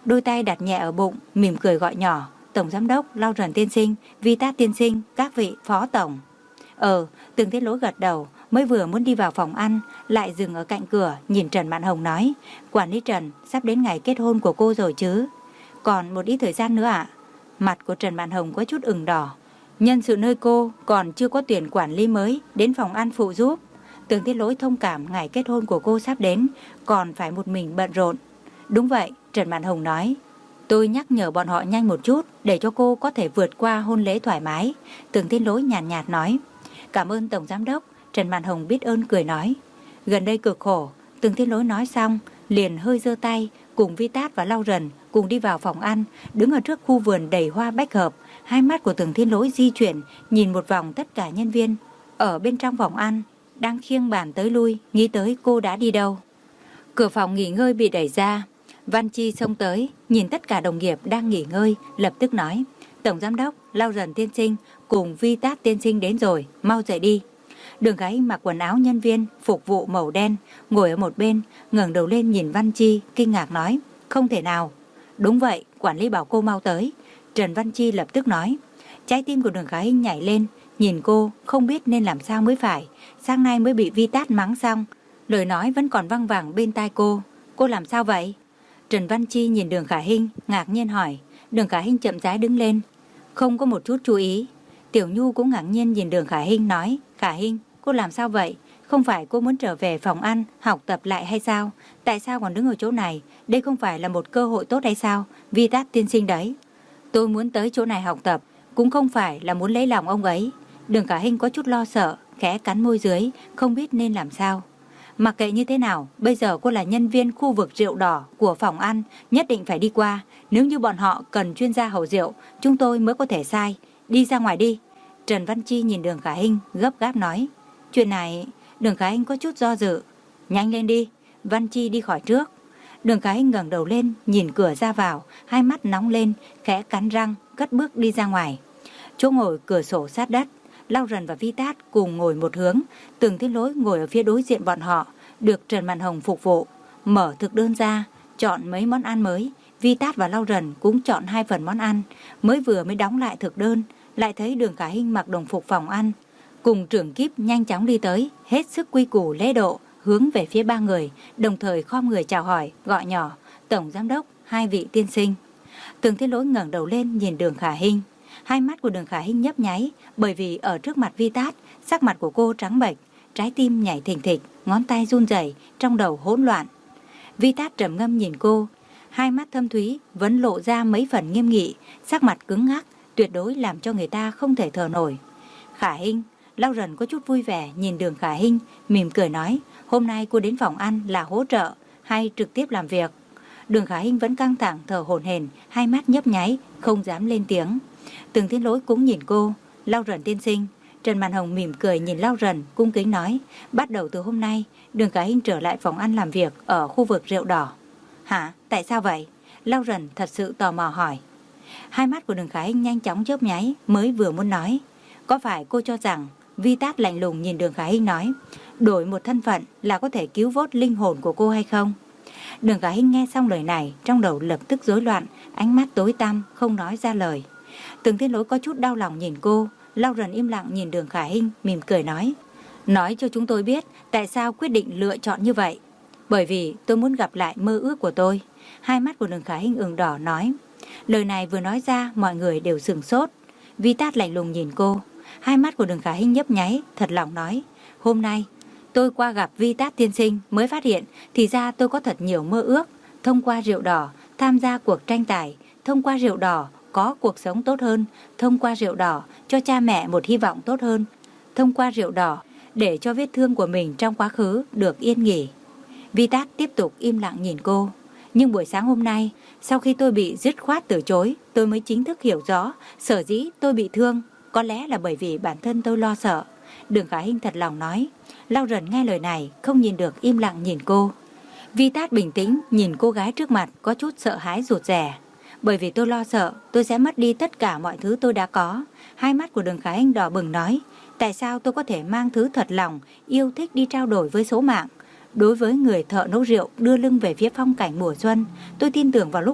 Speaker 1: đôi tay đặt nhẹ ở bụng, mỉm cười gọi nhỏ: Tổng giám đốc, Lawrence tiên sinh, Vitas tiên sinh, các vị phó tổng. Ờ, Tường Thiết Lỗi gật đầu, mới vừa muốn đi vào phòng ăn, lại dừng ở cạnh cửa, nhìn Trần Mạn Hồng nói: Quản lý Trần, sắp đến ngày kết hôn của cô rồi chứ? Còn một ít thời gian nữa ạ. Mặt của Trần Mạn Hồng có chút ửng đỏ. Nhân sự nơi cô còn chưa có tuyển quản lý mới đến phòng ăn phụ giúp. Tường Thiết Lỗi thông cảm ngày kết hôn của cô sắp đến, còn phải một mình bận rộn. Đúng vậy, Trần Mạn Hồng nói. Tôi nhắc nhở bọn họ nhanh một chút, để cho cô có thể vượt qua hôn lễ thoải mái. Tường Thiết Lỗi nhàn nhạt, nhạt nói. Cảm ơn Tổng Giám đốc. Trần Mạn Hồng biết ơn cười nói. Gần đây cực khổ. Tường Thiết Lỗi nói xong, liền hơi giơ tay, cùng Vitas và Lawrence cùng đi vào phòng ăn, đứng ở trước khu vườn đầy hoa bách hợp. Hai mắt của Tường Thiết Lỗi di chuyển, nhìn một vòng tất cả nhân viên ở bên trong phòng ăn, đang khiêng bàn tới lui, nghĩ tới cô đã đi đâu. Cửa phòng nghỉ ngơi bị đẩy ra, Văn Chi xông tới, nhìn tất cả đồng nghiệp đang nghỉ ngơi, lập tức nói: Tổng Giám đốc, Lawrence tiên sinh cùng Vitas tiên sinh đến rồi, mau dậy đi. Đường Khải Hinh mặc quần áo nhân viên phục vụ màu đen, ngồi ở một bên, ngẩng đầu lên nhìn Văn Chi, kinh ngạc nói: Không thể nào. Đúng vậy, quản lý bảo cô mau tới. Trần Văn Chi lập tức nói. Trái tim của Đường Khải Hinh nhảy lên, nhìn cô không biết nên làm sao mới phải. Sáng nay mới bị Vitas mắng xong, lời nói vẫn còn văng vẳng bên tai cô. Cô làm sao vậy? Trần Văn Chi nhìn Đường Khải Hinh, ngạc nhiên hỏi. Đường Khải Hinh chậm rãi đứng lên, không có một chút chú ý. Tiểu Nhu cũng ngạc nhiên nhìn Đường Khải Hinh nói: Khải Hinh, cô làm sao vậy? Không phải cô muốn trở về phòng ăn học tập lại hay sao? Tại sao còn đứng ở chỗ này? Đây không phải là một cơ hội tốt hay sao? Vitas tiên sinh đấy. Tôi muốn tới chỗ này học tập, cũng không phải là muốn lấy lòng ông ấy. Đường Khải Hinh có chút lo sợ, khẽ cắn môi dưới, không biết nên làm sao. Mặc kệ như thế nào, bây giờ cô là nhân viên khu vực rượu đỏ của phòng ăn, nhất định phải đi qua. Nếu như bọn họ cần chuyên gia hầu rượu, chúng tôi mới có thể sai. Đi ra ngoài đi. Trần Văn Chi nhìn Đường Khải Hinh gấp gáp nói. Chuyện này... Đường Khải Hinh có chút do dự. Nhanh lên đi. Văn Chi đi khỏi trước. Đường Khải Hinh ngẩng đầu lên, nhìn cửa ra vào, hai mắt nóng lên, khẽ cắn răng, cất bước đi ra ngoài. Chỗ ngồi cửa sổ sát đất, Lawrence và Vitas cùng ngồi một hướng, Tường Thiết Lỗi ngồi ở phía đối diện bọn họ, được Trần Mạn Hồng phục vụ. Mở thực đơn ra, chọn mấy món ăn mới. Vitas và Lawrence cũng chọn hai phần món ăn. Mới vừa mới đóng lại thực đơn, lại thấy Đường Khải Hinh mặc đồng phục phòng ăn, cùng trưởng kíp nhanh chóng đi tới, hết sức quy củ lễ độ, hướng về phía ba người, đồng thời khom người chào hỏi, gọi nhỏ: Tổng Giám đốc, hai vị tiên sinh. Tường Thiết Lỗi ngẩng đầu lên nhìn Đường Khải Hinh. Hai mắt của Đường Khải Hinh nhấp nháy, bởi vì ở trước mặt Vitas, sắc mặt của cô trắng bệch, trái tim nhảy thình thịch, ngón tay run rẩy, trong đầu hỗn loạn. Vitas trầm ngâm nhìn cô, hai mắt thâm thúy vẫn lộ ra mấy phần nghiêm nghị, sắc mặt cứng ngắc, tuyệt đối làm cho người ta không thể thở nổi. Khải Hinh, Lawrence có chút vui vẻ nhìn Đường Khải Hinh, mỉm cười nói: Hôm nay cô đến phòng ăn là hỗ trợ hay trực tiếp làm việc? Đường Khải Hinh vẫn căng thẳng thở hổn hển, hai mắt nhấp nháy, không dám lên tiếng. Tường Thiết Lỗi cũng nhìn cô. Lawrence tiên sinh. Trần Mạn Hồng mỉm cười nhìn Lawrence, cung kính nói: Bắt đầu từ hôm nay, Đường Khải Hinh trở lại phòng ăn làm việc ở khu vực rượu đỏ. Hả? Tại sao vậy? Lawrence thật sự tò mò hỏi. Hai mắt của Đường Khải Hinh nhanh chóng chớp nháy, mới vừa muốn nói: Có phải cô cho rằng... Vitas lạnh lùng nhìn Đường Khải Hinh nói: Đổi một thân phận là có thể cứu vớt linh hồn của cô hay không? Đường Khải Hinh nghe xong lời này, trong đầu lập tức rối loạn, ánh mắt tối tăm, không nói ra lời. Tường Thiết Lỗi có chút đau lòng nhìn cô. Lawrence im lặng nhìn Đường Khải Hinh, mỉm cười nói: Nói cho chúng tôi biết tại sao quyết định lựa chọn như vậy. Bởi vì tôi muốn gặp lại mơ ước của tôi. Hai mắt của Đường Khải Hinh ửng đỏ nói. Lời này vừa nói ra, mọi người đều sửng sốt. Vitas lạnh lùng nhìn cô. Hai mắt của Đường Khải Hinh nhấp nháy, thật lòng nói: Hôm nay tôi qua gặp Vitas tiên sinh mới phát hiện thì ra tôi có thật nhiều mơ ước. Thông qua rượu đỏ tham gia cuộc tranh tài, thông qua rượu đỏ có cuộc sống tốt hơn, thông qua rượu đỏ cho cha mẹ một hy vọng tốt hơn, thông qua rượu đỏ để cho vết thương của mình trong quá khứ được yên nghỉ. Vitas tiếp tục im lặng nhìn cô. Nhưng buổi sáng hôm nay, sau khi tôi bị dứt khoát từ chối, tôi mới chính thức hiểu rõ sở dĩ tôi bị thương. Có lẽ là bởi vì bản thân tôi lo sợ. Đường Khải Hinh thật lòng nói. Lawrence nghe lời này không nhìn được, im lặng nhìn cô. Vitas bình tĩnh nhìn cô gái trước mặt, có chút sợ hãi rụt rè. Bởi vì tôi lo sợ tôi sẽ mất đi tất cả mọi thứ tôi đã có. Hai mắt của Đường Khải Hinh đỏ bừng nói: Tại sao tôi có thể mang thứ thật lòng, yêu thích đi trao đổi với số mạng? Đối với người thợ nấu rượu đưa lưng về phía phong cảnh mùa xuân, tôi tin tưởng vào lúc đó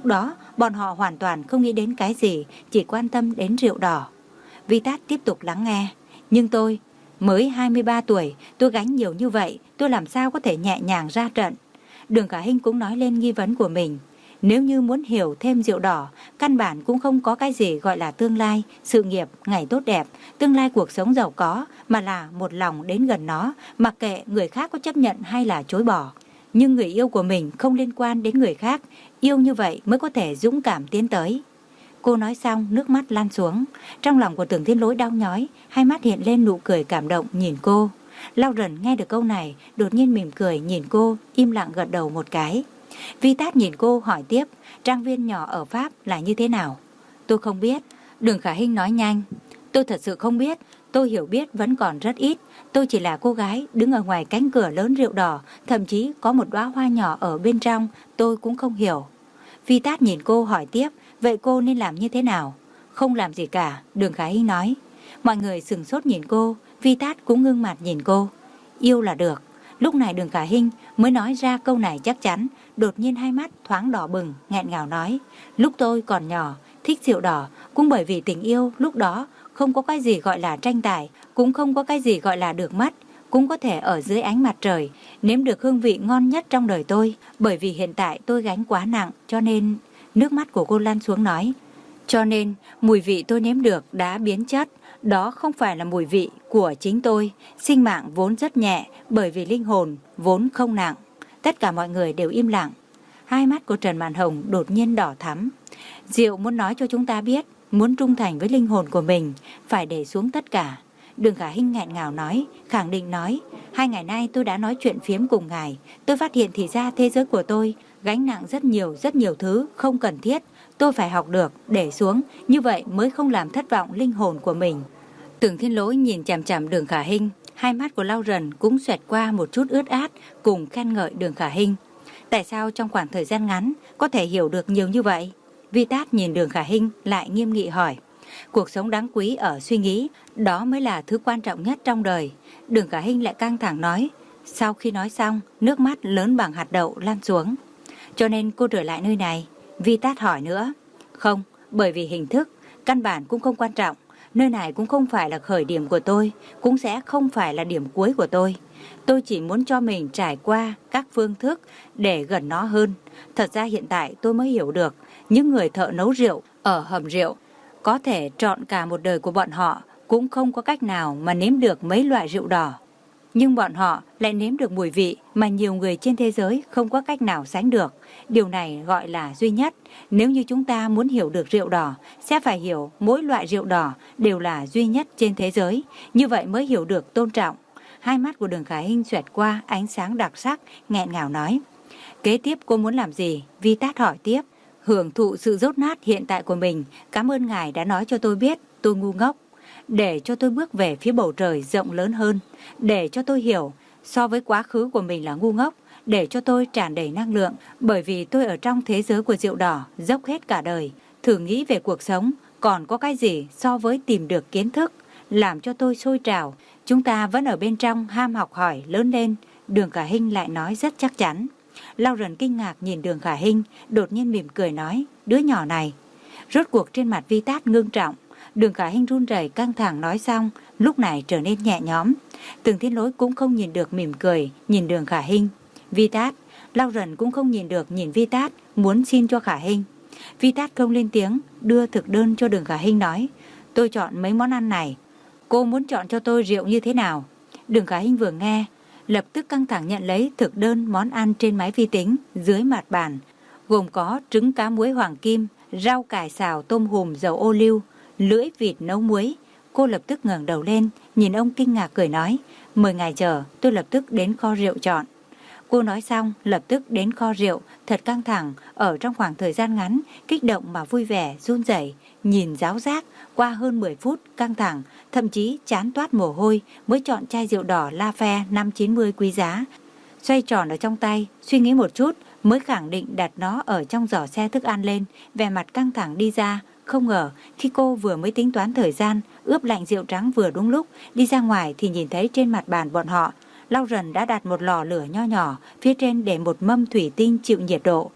Speaker 1: bọn họ hoàn toàn không nghĩ đến cái gì, chỉ quan tâm đến rượu đỏ. Vitas tiếp tục lắng nghe. Nhưng tôi, mới hai mươi ba tuổi, tôi gánh nhiều như vậy, tôi làm sao có thể nhẹ nhàng ra trận. Đường Khả Hinh cũng nói lên nghi vấn của mình. Nếu như muốn hiểu thêm rượu đỏ, căn bản cũng không có cái gì gọi là tương lai, sự nghiệp, ngày tốt đẹp, tương lai cuộc sống giàu có, mà là một lòng đến gần nó, mặc kệ người khác có chấp nhận hay là chối bỏ. Nhưng người yêu của mình không liên quan đến người khác, yêu như vậy mới có thể dũng cảm tiến tới. Cô nói xong, nước mắt lan xuống. Trong lòng của Tưởng Thiên Lỗi đau nhói, hai mắt hiện lên nụ cười cảm động nhìn cô. Lauren nghe được câu này, đột nhiên mỉm cười nhìn cô, im lặng gật đầu một cái. Vitas nhìn cô hỏi tiếp, trang viên nhỏ ở Pháp là như thế nào? Tôi không biết. Đường Khả Hinh nói nhanh. Tôi thật sự không biết, tôi hiểu biết vẫn còn rất ít. Tôi chỉ là cô gái đứng ở ngoài cánh cửa lớn rượu đỏ, thậm chí có một đóa hoa nhỏ ở bên trong, tôi cũng không hiểu. Vitas nhìn cô hỏi tiếp, vậy cô nên làm như thế nào? Không làm gì cả, Đường Khả Hinh nói. Mọi người sửng sốt nhìn cô, Vitas cũng ngưng mặt nhìn cô. Yêu là được. Lúc này Đường Khả Hinh mới nói ra câu này chắc chắn, đột nhiên hai mắt thoáng đỏ bừng, nghẹn ngào nói. Lúc tôi còn nhỏ, thích rượu đỏ, cũng bởi vì tình yêu lúc đó không có cái gì gọi là tranh tài, cũng không có cái gì gọi là được mất, cũng có thể ở dưới ánh mặt trời, nếm được hương vị ngon nhất trong đời tôi. Bởi vì hiện tại tôi gánh quá nặng, cho nên... Nước mắt của cô lăn xuống nói. Cho nên, mùi vị tôi nếm được đã biến chất. Đó không phải là mùi vị của chính tôi. Sinh mạng vốn rất nhẹ, bởi vì linh hồn vốn không nặng. Tất cả mọi người đều im lặng. Hai mắt của Trần Mạn Hồng đột nhiên đỏ thắm. Diệu muốn nói cho chúng ta biết, muốn trung thành với linh hồn của mình, phải để xuống tất cả. Đường Khả Hinh nghẹn ngào nói, khẳng định nói. Hai ngày nay tôi đã nói chuyện phiếm cùng ngài. Tôi phát hiện thì ra thế giới của tôi gánh nặng rất nhiều, rất nhiều thứ không cần thiết. Tôi phải học được, để xuống, như vậy mới không làm thất vọng linh hồn của mình. Tưởng Thiên Lỗi nhìn chằm chằm Đường Khả Hinh, hai mắt của Lauren cũng xoẹt qua một chút ướt át, cùng khen ngợi Đường Khả Hinh. Tại sao trong khoảng thời gian ngắn có thể hiểu được nhiều như vậy? Vitas nhìn Đường Khả Hinh lại nghiêm nghị hỏi. Cuộc sống đáng quý ở suy nghĩ, đó mới là thứ quan trọng nhất trong đời. Đường Khả Hinh lại căng thẳng nói. Sau khi nói xong, nước mắt lớn bằng hạt đậu lan xuống. Cho nên cô trở lại nơi này. Vitas hỏi nữa. Không, bởi vì hình thức, căn bản cũng không quan trọng. Nơi này cũng không phải là khởi điểm của tôi, cũng sẽ không phải là điểm cuối của tôi. Tôi chỉ muốn cho mình trải qua các phương thức để gần nó hơn. Thật ra hiện tại tôi mới hiểu được, những người thợ nấu rượu ở hầm rượu có thể trọn cả một đời của bọn họ cũng không có cách nào mà nếm được mấy loại rượu đỏ. Nhưng bọn họ lại nếm được mùi vị mà nhiều người trên thế giới không có cách nào sánh được. Điều này gọi là duy nhất. Nếu như chúng ta muốn hiểu được rượu đỏ, sẽ phải hiểu mỗi loại rượu đỏ đều là duy nhất trên thế giới. Như vậy mới hiểu được tôn trọng. Hai mắt của Đường Khả Hinh xoẹt qua ánh sáng đặc sắc, nghẹn ngào nói. Kế tiếp cô muốn làm gì? Vitas hỏi tiếp. Hưởng thụ sự dốt nát hiện tại của mình. Cảm ơn ngài đã nói cho tôi biết tôi ngu ngốc. Để cho tôi bước về phía bầu trời rộng lớn hơn. Để cho tôi hiểu so với quá khứ của mình là ngu ngốc. Để cho tôi tràn đầy năng lượng. Bởi vì tôi ở trong thế giới của rượu đỏ dốc hết cả đời. Thử nghĩ về cuộc sống, còn có cái gì so với tìm được kiến thức, làm cho tôi sôi trào. Chúng ta vẫn ở bên trong ham học hỏi lớn lên. Đường Khả Hinh lại nói rất chắc chắn. Lauren kinh ngạc nhìn Đường Khả Hinh, đột nhiên mỉm cười nói, đứa nhỏ này. Rốt cuộc trên mặt Vitas ngưng trọng. Đường Khả Hinh run rẩy căng thẳng nói xong, lúc này trở nên nhẹ nhõm. Tưởng Thiên Lỗi cũng không nhìn được mỉm cười, nhìn Đường Khả Hinh. Vitas, Lauren cũng không nhìn được nhìn Vitas, muốn xin cho Khả Hinh. Vitas không lên tiếng, đưa thực đơn cho Đường Khả Hinh nói, tôi chọn mấy món ăn này. Cô muốn chọn cho tôi rượu như thế nào? Đường Khả Hinh vừa nghe, lập tức căng thẳng nhận lấy thực đơn món ăn trên máy vi tính dưới mặt bàn, gồm có trứng cá muối hoàng kim, rau cải xào tôm hùm dầu ô liu, lưỡi vịt nấu muối. Cô lập tức ngẩng đầu lên, nhìn ông kinh ngạc cười nói, mời ngài chờ, tôi lập tức đến kho rượu chọn. Cô nói xong, lập tức đến kho rượu, thật căng thẳng, ở trong khoảng thời gian ngắn, kích động mà vui vẻ, run rẩy, nhìn giáo giác, qua hơn mười phút, căng thẳng, thậm chí chán toát mồ hôi, mới chọn chai rượu đỏ La Fe năm chín mươi quý giá. Xoay tròn ở trong tay, suy nghĩ một chút, mới khẳng định đặt nó ở trong giỏ xe thức ăn lên, vẻ mặt căng thẳng đi ra. Không ngờ, khi cô vừa mới tính toán thời gian, ướp lạnh rượu trắng vừa đúng lúc, đi ra ngoài thì nhìn thấy trên mặt bàn bọn họ, Lauren đã đặt một lò lửa nho nhỏ, phía trên để một mâm thủy tinh chịu nhiệt độ.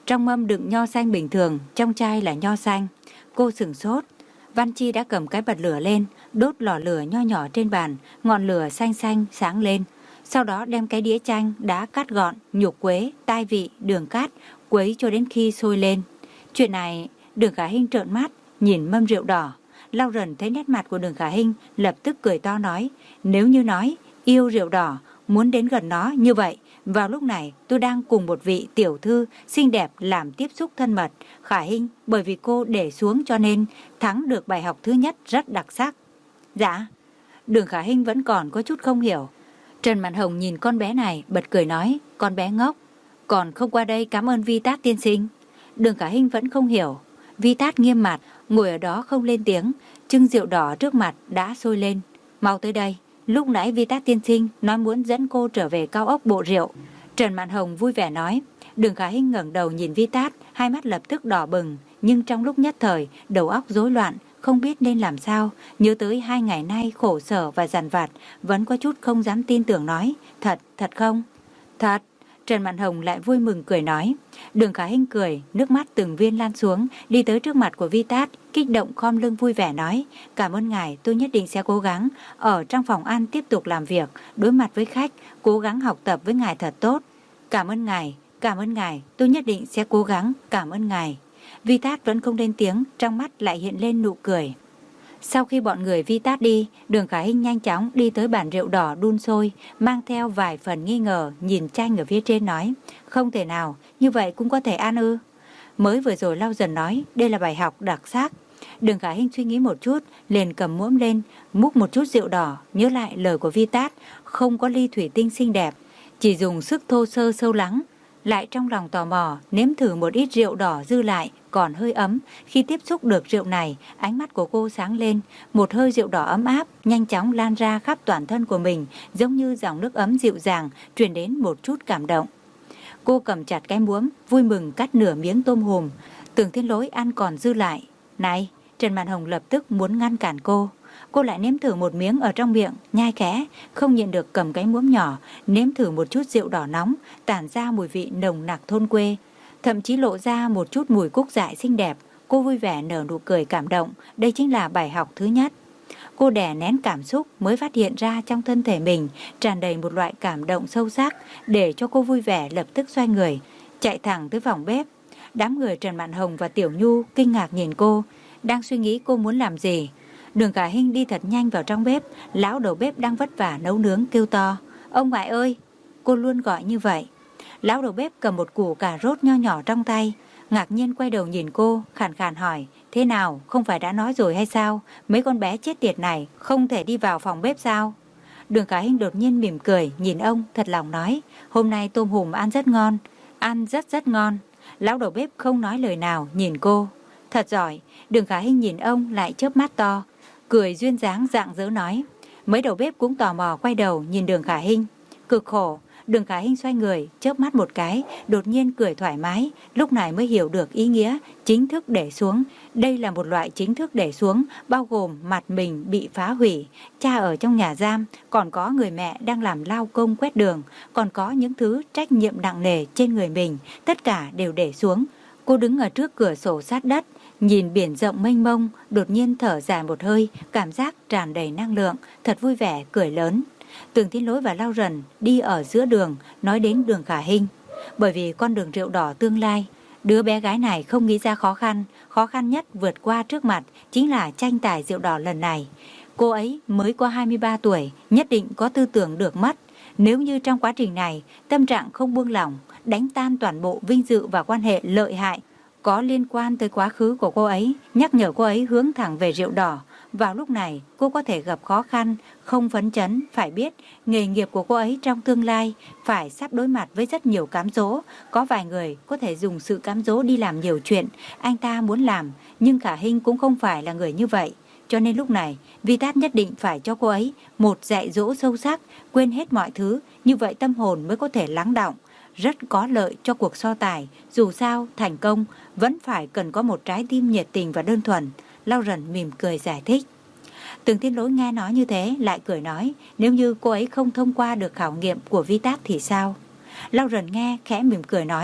Speaker 1: Trong mâm đựng nho xanh bình thường, trong chai là nho xanh. Cô sửng sốt. Văn Chi đã cầm cái bật lửa lên, đốt lò lửa nho nhỏ trên bàn, ngọn lửa xanh xanh sáng lên. Sau đó đem cái đĩa chanh đã cắt gọn, nhục quế, tai vị, đường cát, quấy cho đến khi sôi lên. Chuyện này, Đường Khả Hinh trợn mắt, nhìn mâm rượu đỏ. Lau Rần thấy nét mặt của Đường Khả Hinh, lập tức cười to nói, nếu như nói, yêu rượu đỏ, muốn đến gần nó như vậy, vào lúc này tôi đang cùng một vị tiểu thư xinh đẹp làm tiếp xúc thân mật. Khả Hinh bởi vì cô để xuống cho nên thắng được bài học thứ nhất rất đặc sắc. Dạ. Đường Khả Hinh vẫn còn có chút không hiểu. Trần Mạn Hồng nhìn con bé này bật cười nói, con bé ngốc, còn không qua đây cảm ơn Vi Tát tiên sinh. Đường Khả Hinh vẫn không hiểu. Vi Tát nghiêm mặt, ngồi ở đó không lên tiếng. Chưng rượu đỏ trước mặt đã sôi lên. Mau tới đây. Lúc nãy Vi Tát tiên sinh nói muốn dẫn cô trở về cao ốc bộ rượu. Trần Mạn Hồng vui vẻ nói. Đường Khả Hinh ngẩng đầu nhìn Vi Tát, hai mắt lập tức đỏ bừng, nhưng trong lúc nhất thời đầu óc rối loạn, không biết nên làm sao. Nhớ tới hai ngày nay khổ sở và dằn vặt, vẫn có chút không dám tin tưởng nói, thật, thật không? Thật. Trần Mạn Hồng lại vui mừng cười nói. Đường Khả Hinh cười, nước mắt từng viên lan xuống, đi tới trước mặt của Vi Tát, kích động khom lưng vui vẻ nói, cảm ơn ngài, tôi nhất định sẽ cố gắng ở trong phòng ăn tiếp tục làm việc, đối mặt với khách, cố gắng học tập với ngài thật tốt. Cảm ơn ngài, cảm ơn ngài, tôi nhất định sẽ cố gắng, cảm ơn ngài. Vi Tát vẫn không lên tiếng, trong mắt lại hiện lên nụ cười. Sau khi bọn người Vi Tát đi, Đường Khả Hinh nhanh chóng đi tới bàn rượu đỏ đun sôi, mang theo vài phần nghi ngờ, nhìn chanh ở phía trên nói, không thể nào, như vậy cũng có thể ăn ư. Mới vừa rồi Lau Dần nói, đây là bài học đặc sắc. Đường Khả Hinh suy nghĩ một chút, liền cầm muỗng lên, múc một chút rượu đỏ, nhớ lại lời của Vi Tát, không có ly thủy tinh xinh đẹp, chỉ dùng sức thô sơ sâu lắng. Lại trong lòng tò mò, nếm thử một ít rượu đỏ dư lại, còn hơi ấm. Khi tiếp xúc được rượu này, ánh mắt của cô sáng lên, một hơi rượu đỏ ấm áp, nhanh chóng lan ra khắp toàn thân của mình, giống như dòng nước ấm dịu dàng, truyền đến một chút cảm động. Cô cầm chặt cái muỗng, vui mừng cắt nửa miếng tôm hùm. Tưởng Thiên Lỗi ăn còn dư lại. Này, Trần Mạn Hồng lập tức muốn ngăn cản cô. Cô lại nếm thử một miếng ở trong miệng, nhai khẽ, không nhịn được cầm cái muỗng nhỏ, nếm thử một chút rượu đỏ nóng, tản ra mùi vị nồng nặc thôn quê, thậm chí lộ ra một chút mùi cúc dại xinh đẹp. Cô vui vẻ nở nụ cười cảm động, đây chính là bài học thứ nhất. Cô đè nén cảm xúc mới phát hiện ra trong thân thể mình tràn đầy một loại cảm động sâu sắc, để cho cô vui vẻ lập tức xoay người, chạy thẳng tới phòng bếp. Đám người Trần Mạn Hồng và Tiểu Nhu kinh ngạc nhìn cô, đang suy nghĩ cô muốn làm gì. Đường Khả Hinh đi thật nhanh vào trong bếp, lão đầu bếp đang vất vả nấu nướng kêu to, ông ngoại ơi. Cô luôn gọi như vậy. Lão đầu bếp cầm một củ cà rốt nho nhỏ trong tay, ngạc nhiên quay đầu nhìn cô, khàn khàn hỏi, thế nào, không phải đã nói rồi hay sao, mấy con bé chết tiệt này không thể đi vào phòng bếp sao? Đường Khả Hinh đột nhiên mỉm cười, nhìn ông, thật lòng nói, hôm nay tôm hùm ăn rất ngon, ăn rất rất ngon. Lão đầu bếp không nói lời nào, nhìn cô, thật giỏi. Đường Khả Hinh nhìn ông lại chớp mắt to, cười duyên dáng rạng rỡ nói. Mấy đầu bếp cũng tò mò quay đầu nhìn Đường Khả Hinh. Cực khổ. Đường Khả Hinh xoay người, chớp mắt một cái, đột nhiên cười thoải mái, lúc này mới hiểu được ý nghĩa chính thức để xuống. Đây là một loại chính thức để xuống, bao gồm mặt mình bị phá hủy, cha ở trong nhà giam, còn có người mẹ đang làm lao công quét đường, còn có những thứ trách nhiệm nặng nề trên người mình, tất cả đều để xuống. Cô đứng ở trước cửa sổ sát đất, nhìn biển rộng mênh mông, đột nhiên thở dài một hơi, cảm giác tràn đầy năng lượng, thật vui vẻ, cười lớn. Tưởng Thiên Lỗi và Lau Rần đi ở giữa đường, nói đến Đường Khả Hinh. Bởi vì con đường rượu đỏ tương lai, đứa bé gái này không nghĩ ra khó khăn, khó khăn nhất vượt qua trước mặt chính là tranh tài rượu đỏ lần này. Cô ấy mới có hai mươi ba tuổi, nhất định có tư tưởng được mất. Nếu như trong quá trình này, tâm trạng không buông lỏng, đánh tan toàn bộ vinh dự và quan hệ lợi hại có liên quan tới quá khứ của cô ấy, nhắc nhở cô ấy hướng thẳng về rượu đỏ. Vào lúc này, cô có thể gặp khó khăn, không phấn chấn, phải biết nghề nghiệp của cô ấy trong tương lai phải sắp đối mặt với rất nhiều cám dỗ. Có vài người có thể dùng sự cám dỗ đi làm nhiều chuyện anh ta muốn làm, nhưng Khả Hinh cũng không phải là người như vậy. Cho nên lúc này, Vi Tát nhất định phải cho cô ấy một dạy dỗ sâu sắc, quên hết mọi thứ, như vậy tâm hồn mới có thể lắng đọng. Rất có lợi cho cuộc so tài, dù sao thành công vẫn phải cần có một trái tim nhiệt tình và đơn thuần. Lau Rần mỉm cười giải thích. Tưởng Thiên Lỗi nghe nói như thế lại cười nói, nếu như cô ấy không thông qua được khảo nghiệm của Vi Tát thì sao? Lau Rần nghe khẽ mỉm cười nói,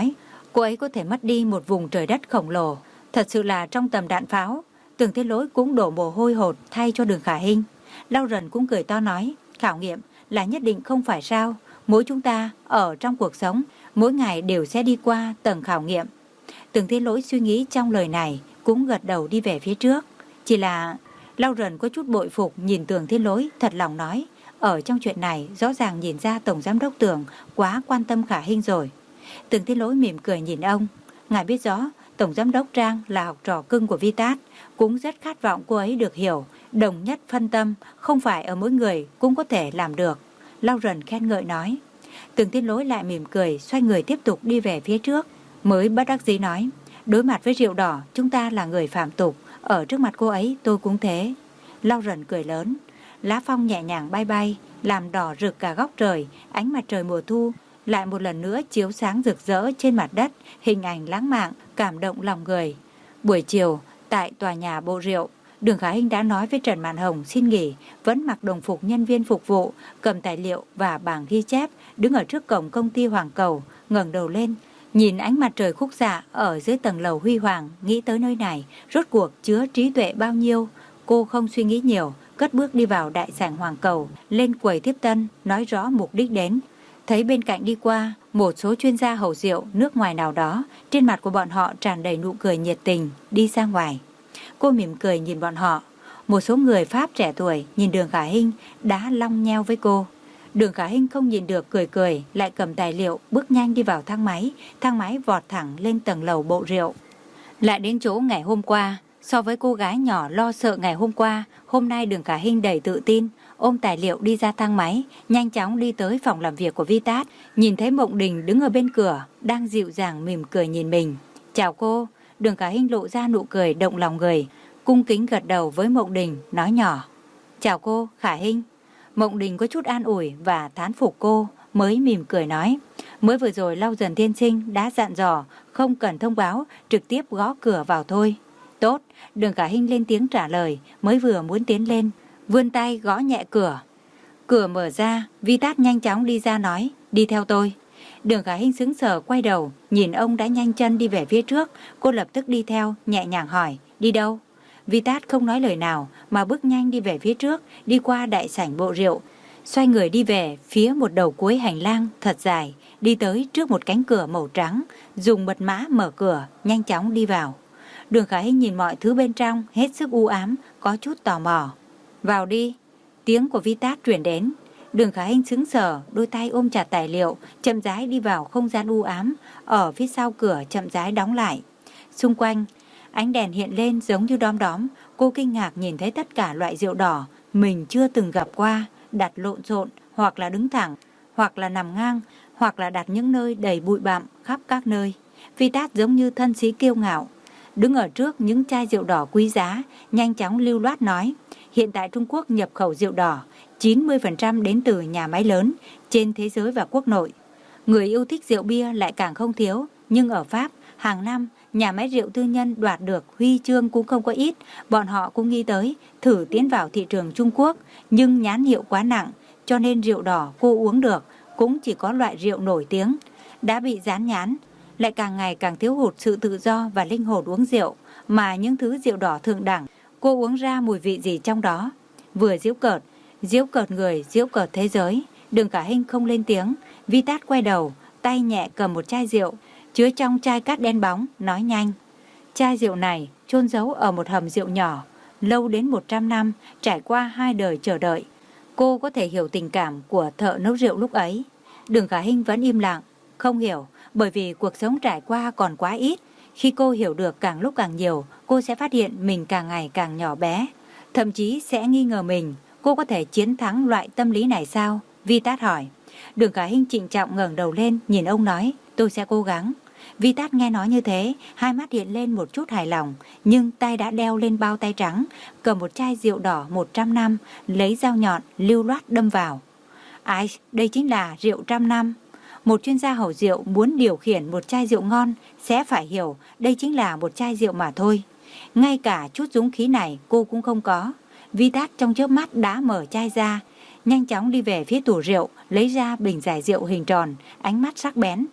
Speaker 1: Cô ấy có thể mất đi một vùng trời đất khổng lồ. Thật sự là trong tầm đạn pháo. Tưởng Thiên Lỗi cũng đổ mồ hôi hột thay cho Đường Khả Hinh. Lau Rần cũng cười to nói, khảo nghiệm là nhất định không phải sao. Mỗi chúng ta ở trong cuộc sống, mỗi ngày đều sẽ đi qua tầng khảo nghiệm. Tưởng Thiên Lỗi suy nghĩ trong lời này, cũng gật đầu đi về phía trước. Chỉ là Lau Rần có chút bội phục nhìn Tưởng Thiên Lỗi, thật lòng nói, ở trong chuyện này rõ ràng nhìn ra Tổng Giám đốc Tưởng quá quan tâm Khả Hinh rồi. Tưởng Thiên Lỗi mỉm cười nhìn ông, ngài biết rõ Tổng Giám đốc Trang là học trò cưng của Vitat, cũng rất khát vọng cô ấy được hiểu, đồng nhất phân tâm, không phải ở mỗi người cũng có thể làm được. Lau Rần khen ngợi nói. Tưởng Thiên Lỗi lại mỉm cười, xoay người tiếp tục đi về phía trước, mới bất đắc dĩ nói, đối mặt với rượu đỏ chúng ta là người phạm tục, ở trước mặt cô ấy tôi cũng thế. Lau Rần cười lớn, lá phong nhẹ nhàng bay bay, làm đỏ rực cả góc trời, ánh mặt trời mùa thu lại một lần nữa chiếu sáng rực rỡ trên mặt đất, hình ảnh lãng mạn, cảm động lòng người. Buổi chiều, tại tòa nhà bộ rượu, Đường Khả Hinh đã nói với Trần Mạn Hồng xin nghỉ, vẫn mặc đồng phục nhân viên phục vụ, cầm tài liệu và bảng ghi chép, đứng ở trước cổng công ty Hoàng Cầu, ngẩng đầu lên, nhìn ánh mặt trời khúc xạ ở dưới tầng lầu huy hoàng, nghĩ tới nơi này, rốt cuộc chứa trí tuệ bao nhiêu. Cô không suy nghĩ nhiều, cất bước đi vào đại sảnh Hoàng Cầu, lên quầy tiếp tân, nói rõ mục đích đến. Thấy bên cạnh đi qua một số chuyên gia hầu rượu nước ngoài nào đó, trên mặt của bọn họ tràn đầy nụ cười nhiệt tình, đi ra ngoài. Cô mỉm cười nhìn bọn họ. Một số người Pháp trẻ tuổi nhìn Đường Khả Hinh đã long nheo với cô. Đường Khả Hinh không nhìn được, cười cười, lại cầm tài liệu, bước nhanh đi vào thang máy. Thang máy vọt thẳng lên tầng lầu bộ rượu. Lại đến chỗ ngày hôm qua. So với cô gái nhỏ lo sợ ngày hôm qua, hôm nay Đường Khả Hinh đầy tự tin, ôm tài liệu đi ra thang máy, nhanh chóng đi tới phòng làm việc của Vitat. Nhìn thấy Mộng Đình đứng ở bên cửa, đang dịu dàng mỉm cười nhìn mình. Chào cô. Đường Khả Hinh lộ ra nụ cười động lòng người, cung kính gật đầu với Mộng Đình, nói nhỏ. Chào cô, Khả Hinh. Mộng Đình có chút an ủi và thán phục cô, mới mỉm cười nói. Mới vừa rồi Lau Dần tiên sinh đã dặn dò, không cần thông báo, trực tiếp gõ cửa vào thôi. Tốt, Đường Khả Hinh lên tiếng trả lời, mới vừa muốn tiến lên, vươn tay gõ nhẹ cửa. Cửa mở ra, Vitat nhanh chóng đi ra nói, đi theo tôi. Đường Khả Hinh sững sờ quay đầu, nhìn ông đã nhanh chân đi về phía trước, cô lập tức đi theo, nhẹ nhàng hỏi, đi đâu? Vitat không nói lời nào mà bước nhanh đi về phía trước, đi qua đại sảnh bộ rượu, xoay người đi về phía một đầu cuối hành lang thật dài, đi tới trước một cánh cửa màu trắng, dùng mật mã mở cửa, nhanh chóng đi vào. Đường Khả Hinh nhìn mọi thứ bên trong hết sức u ám, có chút tò mò. Vào đi. Tiếng của Vitat truyền đến. Đường Khả Hinh sững sờ, đôi tay ôm chặt tài liệu, chậm rãi đi vào không gian u ám, ở phía sau cửa chậm rãi đóng lại. Xung quanh, ánh đèn hiện lên giống như đom đóm, cô kinh ngạc nhìn thấy tất cả loại rượu đỏ mình chưa từng gặp qua, đặt lộn xộn, hoặc là đứng thẳng, hoặc là nằm ngang, hoặc là đặt những nơi đầy bụi bặm khắp các nơi. Vitat giống như thân sĩ kiêu ngạo, đứng ở trước những chai rượu đỏ quý giá, nhanh chóng lưu loát nói, hiện tại Trung Quốc nhập khẩu rượu đỏ chín mươi phần trăm đến từ nhà máy lớn trên thế giới và quốc nội. Người yêu thích rượu bia lại càng không thiếu, nhưng ở Pháp, hàng năm, nhà máy rượu tư nhân đoạt được huy chương cũng không có ít. Bọn họ cũng nghĩ tới thử tiến vào thị trường Trung Quốc, nhưng nhãn hiệu quá nặng, cho nên rượu đỏ cô uống được cũng chỉ có loại rượu nổi tiếng, đã bị dán nhãn, lại càng ngày càng thiếu hụt sự tự do và linh hồn uống rượu, mà những thứ rượu đỏ thượng đẳng, cô uống ra mùi vị gì trong đó. Vừa giễu cợt, giễu cợt người, giễu cợt thế giới. Đường Khả Hinh không lên tiếng. Vitat quay đầu, tay nhẹ cầm một chai rượu, chứa trong chai cát đen bóng, nói nhanh. Chai rượu này chôn giấu ở một hầm rượu nhỏ, lâu đến một trăm năm, trải qua hai đời chờ đợi. Cô có thể hiểu tình cảm của thợ nấu rượu lúc ấy. Đường Khả Hinh vẫn im lặng, không hiểu, bởi vì cuộc sống trải qua còn quá ít. Khi cô hiểu được càng lúc càng nhiều, cô sẽ phát hiện mình càng ngày càng nhỏ bé, thậm chí sẽ nghi ngờ mình. Cô có thể chiến thắng loại tâm lý này sao? Vitat hỏi. Đường Khả Hinh trịnh trọng ngẩng đầu lên, nhìn ông nói, tôi sẽ cố gắng. Vitat nghe nói như thế, hai mắt hiện lên một chút hài lòng, nhưng tay đã đeo lên bao tay trắng, cầm một chai rượu đỏ một trăm năm, lấy dao nhọn, lưu loát đâm vào. Ai, đây chính là rượu trăm năm. Một chuyên gia hầu rượu muốn điều khiển một chai rượu ngon sẽ phải hiểu đây chính là một chai rượu mà thôi. Ngay cả chút dũng khí này cô cũng không có. Vitat trong chớp mắt đã mở chai ra, nhanh chóng đi về phía tủ rượu, lấy ra bình giải rượu hình tròn, ánh mắt sắc bén.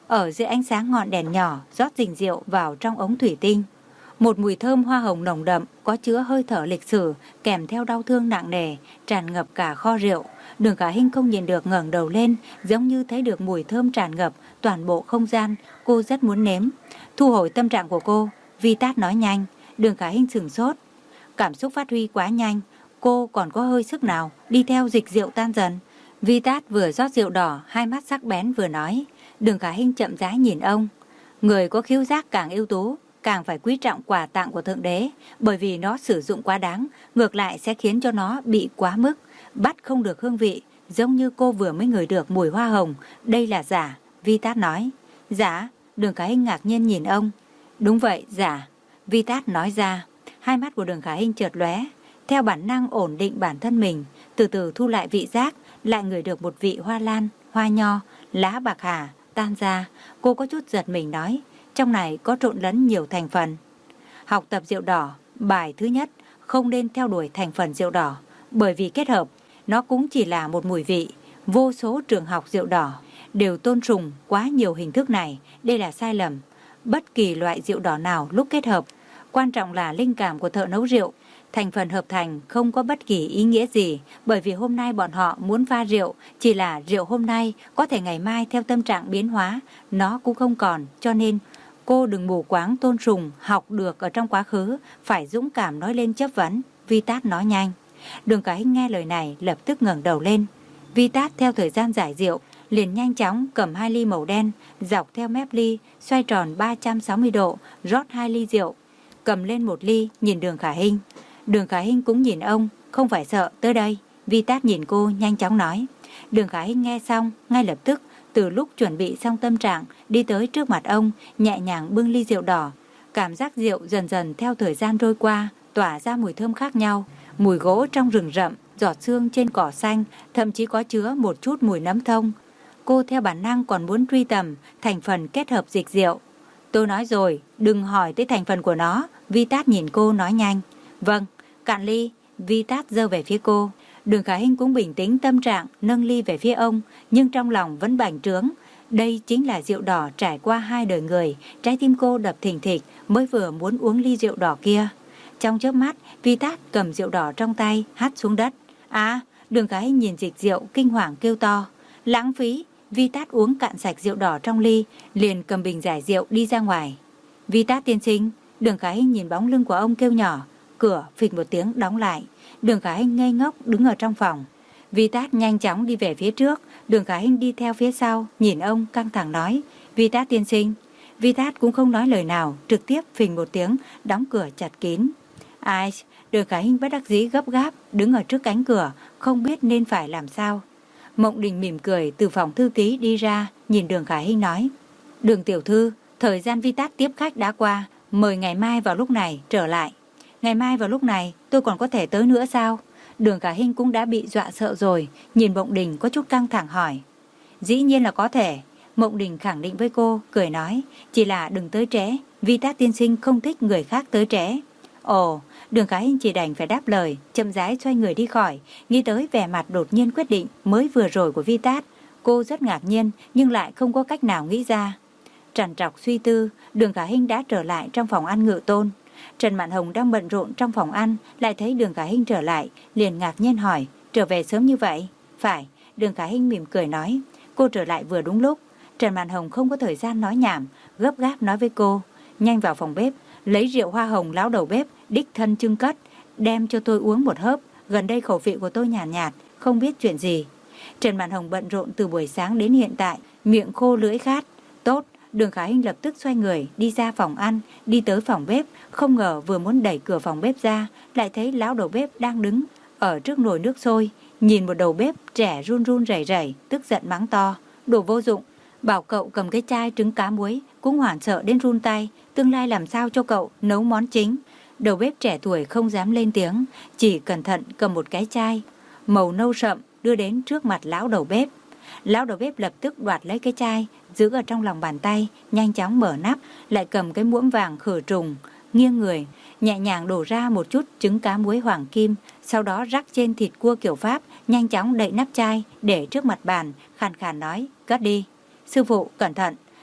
Speaker 1: ở dưới ánh sáng ngọn đèn nhỏ rót dình rượu vào trong ống thủy tinh. Một mùi thơm hoa hồng nồng đậm có chứa hơi thở lịch sử kèm theo đau thương nặng nề tràn ngập cả kho rượu. Đường Khả Hinh không nhìn được ngẩng đầu lên, giống như thấy được mùi thơm tràn ngập toàn bộ không gian. Cô rất muốn nếm. Thu hồi tâm trạng của cô, Vitat nói nhanh. Đường Khả Hinh sửng sốt. Cảm xúc phát huy quá nhanh, cô còn có hơi sức nào đi theo dịch rượu tan dần. Vitat vừa rót rượu đỏ, hai mắt sắc bén vừa nói. Đường Khả Hinh chậm rãi nhìn ông. Người có khiếu giác càng ưu tú, càng phải quý trọng quà tặng của Thượng Đế, bởi vì nó sử dụng quá đáng, ngược lại sẽ khiến cho nó bị quá mức, bắt không được hương vị, giống như cô vừa mới ngửi được mùi hoa hồng. Đây là giả, Vitat nói. Giả? Đường Khả Hinh ngạc nhiên nhìn ông. Đúng vậy, giả, Vitat nói ra. Hai mắt của Đường Khả Hinh chợt lóe, theo bản năng ổn định bản thân mình, từ từ thu lại vị giác, lại ngửi được một vị hoa lan, hoa nho, lá bạc hà tan ra. Cô có chút giật mình nói, trong này có trộn lẫn nhiều thành phần. Học tập rượu đỏ, bài thứ nhất, không nên theo đuổi thành phần rượu đỏ, bởi vì kết hợp, nó cũng chỉ là một mùi vị. Vô số trường học rượu đỏ đều tôn sùng quá nhiều hình thức này, đây là sai lầm. Bất kỳ loại rượu đỏ nào lúc kết hợp, quan trọng là linh cảm của thợ nấu rượu. Thành phần hợp thành không có bất kỳ ý nghĩa gì, bởi vì hôm nay bọn họ muốn pha rượu, chỉ là rượu hôm nay, có thể ngày mai theo tâm trạng biến hóa, nó cũng không còn, cho nên cô đừng mù quáng tôn sùng học được ở trong quá khứ, phải dũng cảm nói lên chất vấn, Vitat nói nhanh. Đường Khả Hinh nghe lời này lập tức ngẩng đầu lên. Vitat theo thời gian giải rượu, liền nhanh chóng cầm hai ly màu đen, dọc theo mép ly, xoay tròn ba trăm sáu mươi độ, rót hai ly rượu, cầm lên một ly, nhìn Đường Khả Hinh. Đường Khả Hinh cũng nhìn ông, không phải sợ, tới đây. Vitat nhìn cô nhanh chóng nói. Đường Khả Hinh nghe xong, ngay lập tức, từ lúc chuẩn bị xong tâm trạng, đi tới trước mặt ông, nhẹ nhàng bưng ly rượu đỏ. Cảm giác rượu dần dần theo thời gian trôi qua, tỏa ra mùi thơm khác nhau. Mùi gỗ trong rừng rậm, giọt sương trên cỏ xanh, thậm chí có chứa một chút mùi nấm thông. Cô theo bản năng còn muốn truy tầm thành phần kết hợp dịch rượu. Tôi nói rồi, đừng hỏi tới thành phần của nó. Vitat nhìn cô nói nhanh. Vâng, cạn ly. Vitat giơ về phía cô. Đường Khả Hinh cũng bình tĩnh tâm trạng, nâng ly về phía ông, nhưng trong lòng vẫn bành trướng. Đây chính là rượu đỏ trải qua hai đời người. Trái tim cô đập thình thịch, mới vừa muốn uống ly rượu đỏ kia. Trong chớp mắt, Vitat cầm rượu đỏ trong tay, hắt xuống đất. À, Đường Khả Hinh nhìn dịch rượu kinh hoàng kêu to. Lãng phí. Vitat uống cạn sạch rượu đỏ trong ly, liền cầm bình giải rượu đi ra ngoài. Vitat tiên sinh. Đường Khả Hinh nhìn bóng lưng của ông kêu nhỏ. Cửa phịch một tiếng đóng lại. Đường Khả Hinh ngây ngốc đứng ở trong phòng. Vitat nhanh chóng đi về phía trước, Đường Khả Hinh đi theo phía sau, nhìn ông căng thẳng nói. Vitat tiên sinh. Vitat cũng không nói lời nào, trực tiếp phình một tiếng, đóng cửa chặt kín. Ai? Đường Khả Hinh bất đắc dĩ gấp gáp, đứng ở trước cánh cửa, không biết nên phải làm sao. Mộng Đình mỉm cười từ phòng thư ký đi ra, nhìn Đường Khả Hinh nói. Đường tiểu thư, thời gian Vitat tiếp khách đã qua, mời ngày mai vào lúc này trở lại. Ngày mai vào lúc này tôi còn có thể tới nữa sao? Đường Khả Hinh cũng đã bị dọa sợ rồi, nhìn Mộng Đình có chút căng thẳng hỏi. Dĩ nhiên là có thể. Mộng Đình khẳng định với cô, cười nói. Chỉ là đừng tới trễ, Vitat tiên sinh không thích người khác tới trễ. Ồ, Đường Khả Hinh chỉ đành phải đáp lời, chậm rãi xoay người đi khỏi, nghĩ tới vẻ mặt đột nhiên quyết định mới vừa rồi của Vitat. Cô rất ngạc nhiên nhưng lại không có cách nào nghĩ ra. Trằn trọc suy tư, Đường Khả Hinh đã trở lại trong phòng ăn Ngự Tôn. Trần Mạn Hồng đang bận rộn trong phòng ăn, lại thấy Đường Khả Hinh trở lại, liền ngạc nhiên hỏi, trở về sớm như vậy? Phải, Đường Khả Hinh mỉm cười nói, cô trở lại vừa đúng lúc. Trần Mạn Hồng không có thời gian nói nhảm, gấp gáp nói với cô, nhanh vào phòng bếp, lấy rượu hoa hồng lão đầu bếp, đích thân trưng cất, đem cho tôi uống một hớp, gần đây khẩu vị của tôi nhàn nhạt, nhạt, không biết chuyện gì. Trần Mạn Hồng bận rộn từ buổi sáng đến hiện tại, miệng khô lưỡi khát. Tốt. Đường Khả Hinh lập tức xoay người đi ra phòng ăn, đi tới phòng bếp, không ngờ vừa muốn đẩy cửa phòng bếp ra, lại thấy lão đầu bếp đang đứng ở trước nồi nước sôi, nhìn một đầu bếp trẻ run run rẩy rẩy, tức giận mắng to, đồ vô dụng, bảo cậu cầm cái chai trứng cá muối, cũng hoảng sợ đến run tay, tương lai làm sao cho cậu nấu món chính. Đầu bếp trẻ tuổi không dám lên tiếng, chỉ cẩn thận cầm một cái chai màu nâu sậm đưa đến trước mặt lão đầu bếp. Lão đầu bếp lập tức đoạt lấy cái chai, giữ ở trong lòng bàn tay, nhanh chóng mở nắp, lại cầm cái muỗng vàng khử trùng, nghiêng người, nhẹ nhàng đổ ra một chút trứng cá muối hoàng kim, sau đó rắc trên thịt cua kiểu Pháp, nhanh chóng đậy nắp chai để trước mặt bàn, khàn khàn nói, cất đi. Sư phụ, cẩn thận.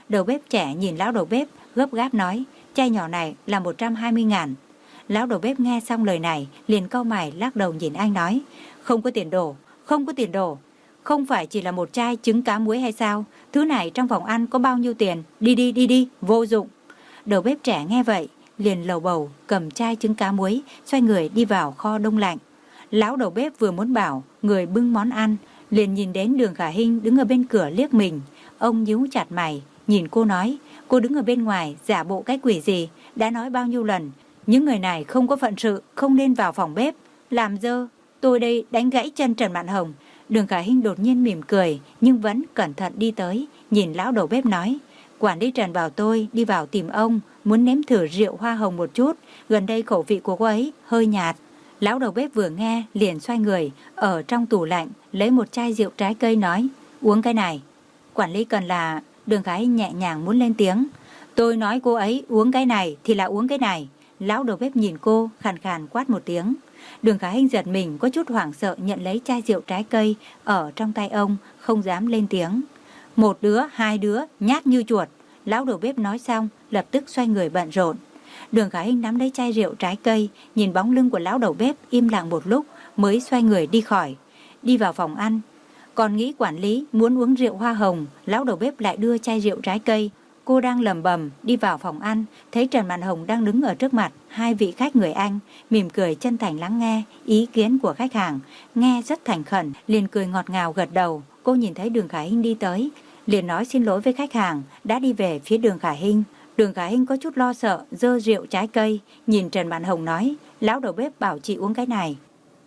Speaker 1: Đầu bếp trẻ nhìn lão đầu bếp, gấp gáp nói, chai nhỏ này là một trăm hai mươi ngàn. Lão đầu bếp nghe xong lời này, liền cau mày lắc đầu nhìn anh nói, không có tiền đổ, không có tiền đổ. Không phải chỉ là một chai trứng cá muối hay sao? Thứ này trong phòng ăn có bao nhiêu tiền? Đi đi đi đi, vô dụng. Đầu bếp trẻ nghe vậy, liền lầu bầu cầm chai trứng cá muối, xoay người đi vào kho đông lạnh. Lão đầu bếp vừa muốn bảo người bưng món ăn, liền nhìn đến Đường Khả Hinh đứng ở bên cửa liếc mình. Ông nhíu chặt mày, nhìn cô nói, cô đứng ở bên ngoài giả bộ cái quỷ gì? Đã nói bao nhiêu lần, những người này không có phận sự, không nên vào phòng bếp, làm dơ. Tôi đây đánh gãy chân Trần Mạn Hồng. Đường Khả Hinh đột nhiên mỉm cười, nhưng vẫn cẩn thận đi tới, nhìn lão đầu bếp nói, quản lý Trần bảo tôi đi vào tìm ông, muốn nếm thử rượu hoa hồng một chút, gần đây khẩu vị của cô ấy hơi nhạt. Lão đầu bếp vừa nghe liền xoay người, ở trong tủ lạnh lấy một chai rượu trái cây nói, uống cái này. Quản lý cần là... Đường Khả Hinh nhẹ nhàng muốn lên tiếng, tôi nói cô ấy uống cái này thì là uống cái này. Lão đầu bếp nhìn cô, khàn khàn quát một tiếng. Đường Khả Hinh giật mình, có chút hoảng sợ nhận lấy chai rượu trái cây ở trong tay ông, không dám lên tiếng. Một đứa, hai đứa, nhát như chuột. Lão đầu bếp nói xong, lập tức xoay người bận rộn. Đường Khả Hinh nắm lấy chai rượu trái cây, nhìn bóng lưng của lão đầu bếp im lặng một lúc, mới xoay người đi khỏi. Đi vào phòng ăn, còn nghĩ quản lý muốn uống rượu hoa hồng, lão đầu bếp lại đưa chai rượu trái cây. Cô đang lầm bầm đi vào phòng ăn, thấy Trần Mạn Hồng đang đứng ở trước mặt hai vị khách người Anh, mỉm cười chân thành lắng nghe ý kiến của khách hàng, nghe rất thành khẩn, liền cười ngọt ngào gật đầu. Cô nhìn thấy Đường Khả Hinh đi tới, liền nói xin lỗi với khách hàng, đã đi về phía Đường Khả Hinh. Đường Khả Hinh có chút lo sợ, dơ rượu trái cây, nhìn Trần Mạn Hồng nói, lão đầu bếp bảo chị uống cái này.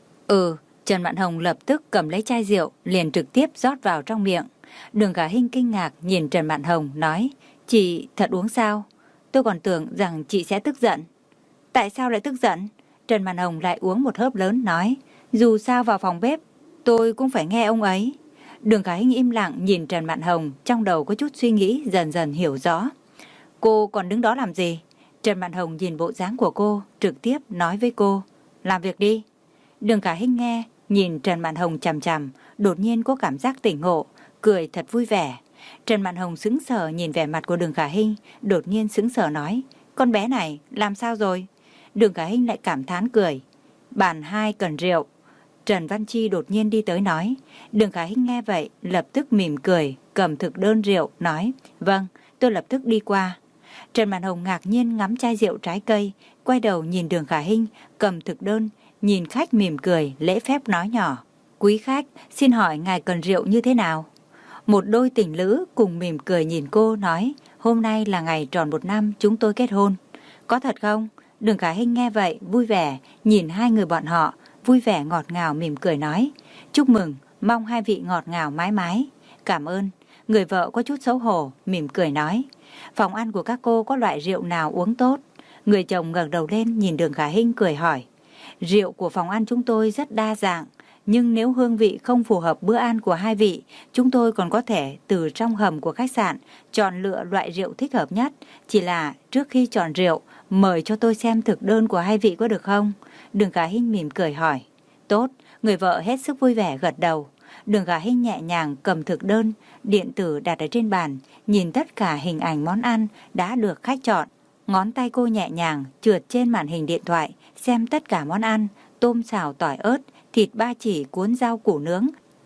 Speaker 1: Ừ, Trần Mạn Hồng lập tức cầm lấy chai rượu, liền trực tiếp rót vào trong miệng. Đường Khả Hinh kinh ngạc nhìn Trần Mạn Hồng nói, chị thật uống sao? Tôi còn tưởng rằng chị sẽ tức giận. Tại sao lại tức giận? Trần Mạn Hồng lại uống một hớp lớn nói, dù sao vào phòng bếp, tôi cũng phải nghe ông ấy. Đường Khả Hinh im lặng nhìn Trần Mạn Hồng, trong đầu có chút suy nghĩ dần dần hiểu rõ. Cô còn đứng đó làm gì? Trần Mạn Hồng nhìn bộ dáng của cô, trực tiếp nói với cô, làm việc đi. Đường Khả Hinh nghe, nhìn Trần Mạn Hồng chằm chằm, đột nhiên có cảm giác tỉnh ngộ, cười thật vui vẻ. Trần Mạn Hồng sững sờ nhìn vẻ mặt của Đường Khả Hinh, đột nhiên sững sờ nói, con bé này làm sao rồi? Đường Khả Hinh lại cảm thán cười, bàn hai cần rượu. Trần Văn Chi đột nhiên đi tới nói. Đường Khả Hinh nghe vậy, lập tức mỉm cười, cầm thực đơn rượu, nói, vâng, tôi lập tức đi qua. Trần Mạn Hồng ngạc nhiên ngắm chai rượu trái cây, quay đầu nhìn Đường Khả Hinh, cầm thực đơn, nhìn khách mỉm cười, lễ phép nói nhỏ, quý khách, xin hỏi ngài cần rượu như thế nào? Một đôi tình lữ cùng mỉm cười nhìn cô nói, hôm nay là ngày tròn một năm chúng tôi kết hôn. Có thật không? Đường Khả Hinh nghe vậy, vui vẻ, nhìn hai người bọn họ, vui vẻ ngọt ngào mỉm cười nói, chúc mừng, mong hai vị ngọt ngào mãi mãi. Cảm ơn. Người vợ có chút xấu hổ, mỉm cười nói, phòng ăn của các cô có loại rượu nào uống tốt? Người chồng ngẩng đầu lên nhìn Đường Khả Hinh cười hỏi, rượu của phòng ăn chúng tôi rất đa dạng, nhưng nếu hương vị không phù hợp bữa ăn của hai vị, chúng tôi còn có thể từ trong hầm của khách sạn chọn lựa loại rượu thích hợp nhất. Chỉ là trước khi chọn rượu, mời cho tôi xem thực đơn của hai vị có được không? Đường Khả Hinh mỉm cười hỏi. Tốt, người vợ hết sức vui vẻ gật đầu. Đường Khả Hinh nhẹ nhàng cầm thực đơn, điện tử đặt ở trên bàn, nhìn tất cả hình ảnh món ăn đã được khách chọn. Ngón tay cô nhẹ nhàng trượt trên màn hình điện thoại, xem tất cả món ăn, tôm xào tỏi ớt, thịt ba chỉ cuốn rau củ nướng,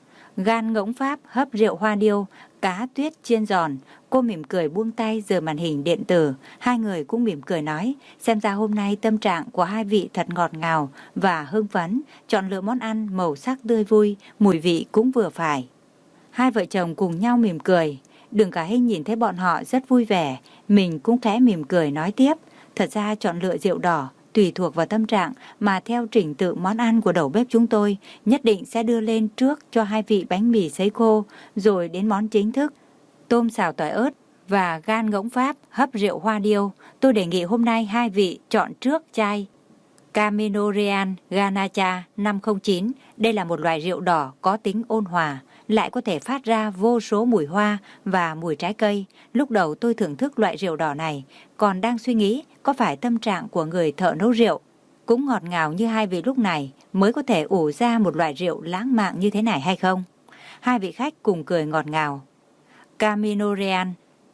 Speaker 1: gan ngỗng Pháp hấp rượu hoa điêu, cá tuyết chiên giòn. Cô mỉm cười buông tay rời màn hình điện tử. Hai người cũng mỉm cười nói, xem ra hôm nay tâm trạng của hai vị thật ngọt ngào và hưng phấn, chọn lựa món ăn màu sắc tươi vui, mùi vị cũng vừa phải. Hai vợ chồng cùng nhau mỉm cười. Đường Khả Hinh nhìn thấy bọn họ rất vui vẻ, mình cũng khẽ mỉm cười nói tiếp, thật ra chọn lựa rượu đỏ tùy thuộc vào tâm trạng, mà theo trình tự món ăn của đầu bếp chúng tôi nhất định sẽ đưa lên trước cho hai vị bánh mì sấy khô, rồi đến món chính thức, tôm xào tỏi ớt và gan ngỗng Pháp hấp rượu hoa điêu. Tôi đề nghị hôm nay hai vị chọn trước chai Camino Real Ganacha năm không chín. Đây là một loại rượu đỏ có tính ôn hòa, lại có thể phát ra vô số mùi hoa và mùi trái cây. Lúc đầu tôi thưởng thức loại rượu đỏ này, còn đang suy nghĩ có phải tâm trạng của người thợ nấu rượu cũng ngọt ngào như hai vị lúc này mới có thể ủ ra một loại rượu lãng mạn như thế này hay không? Hai vị khách cùng cười ngọt ngào. Camino Real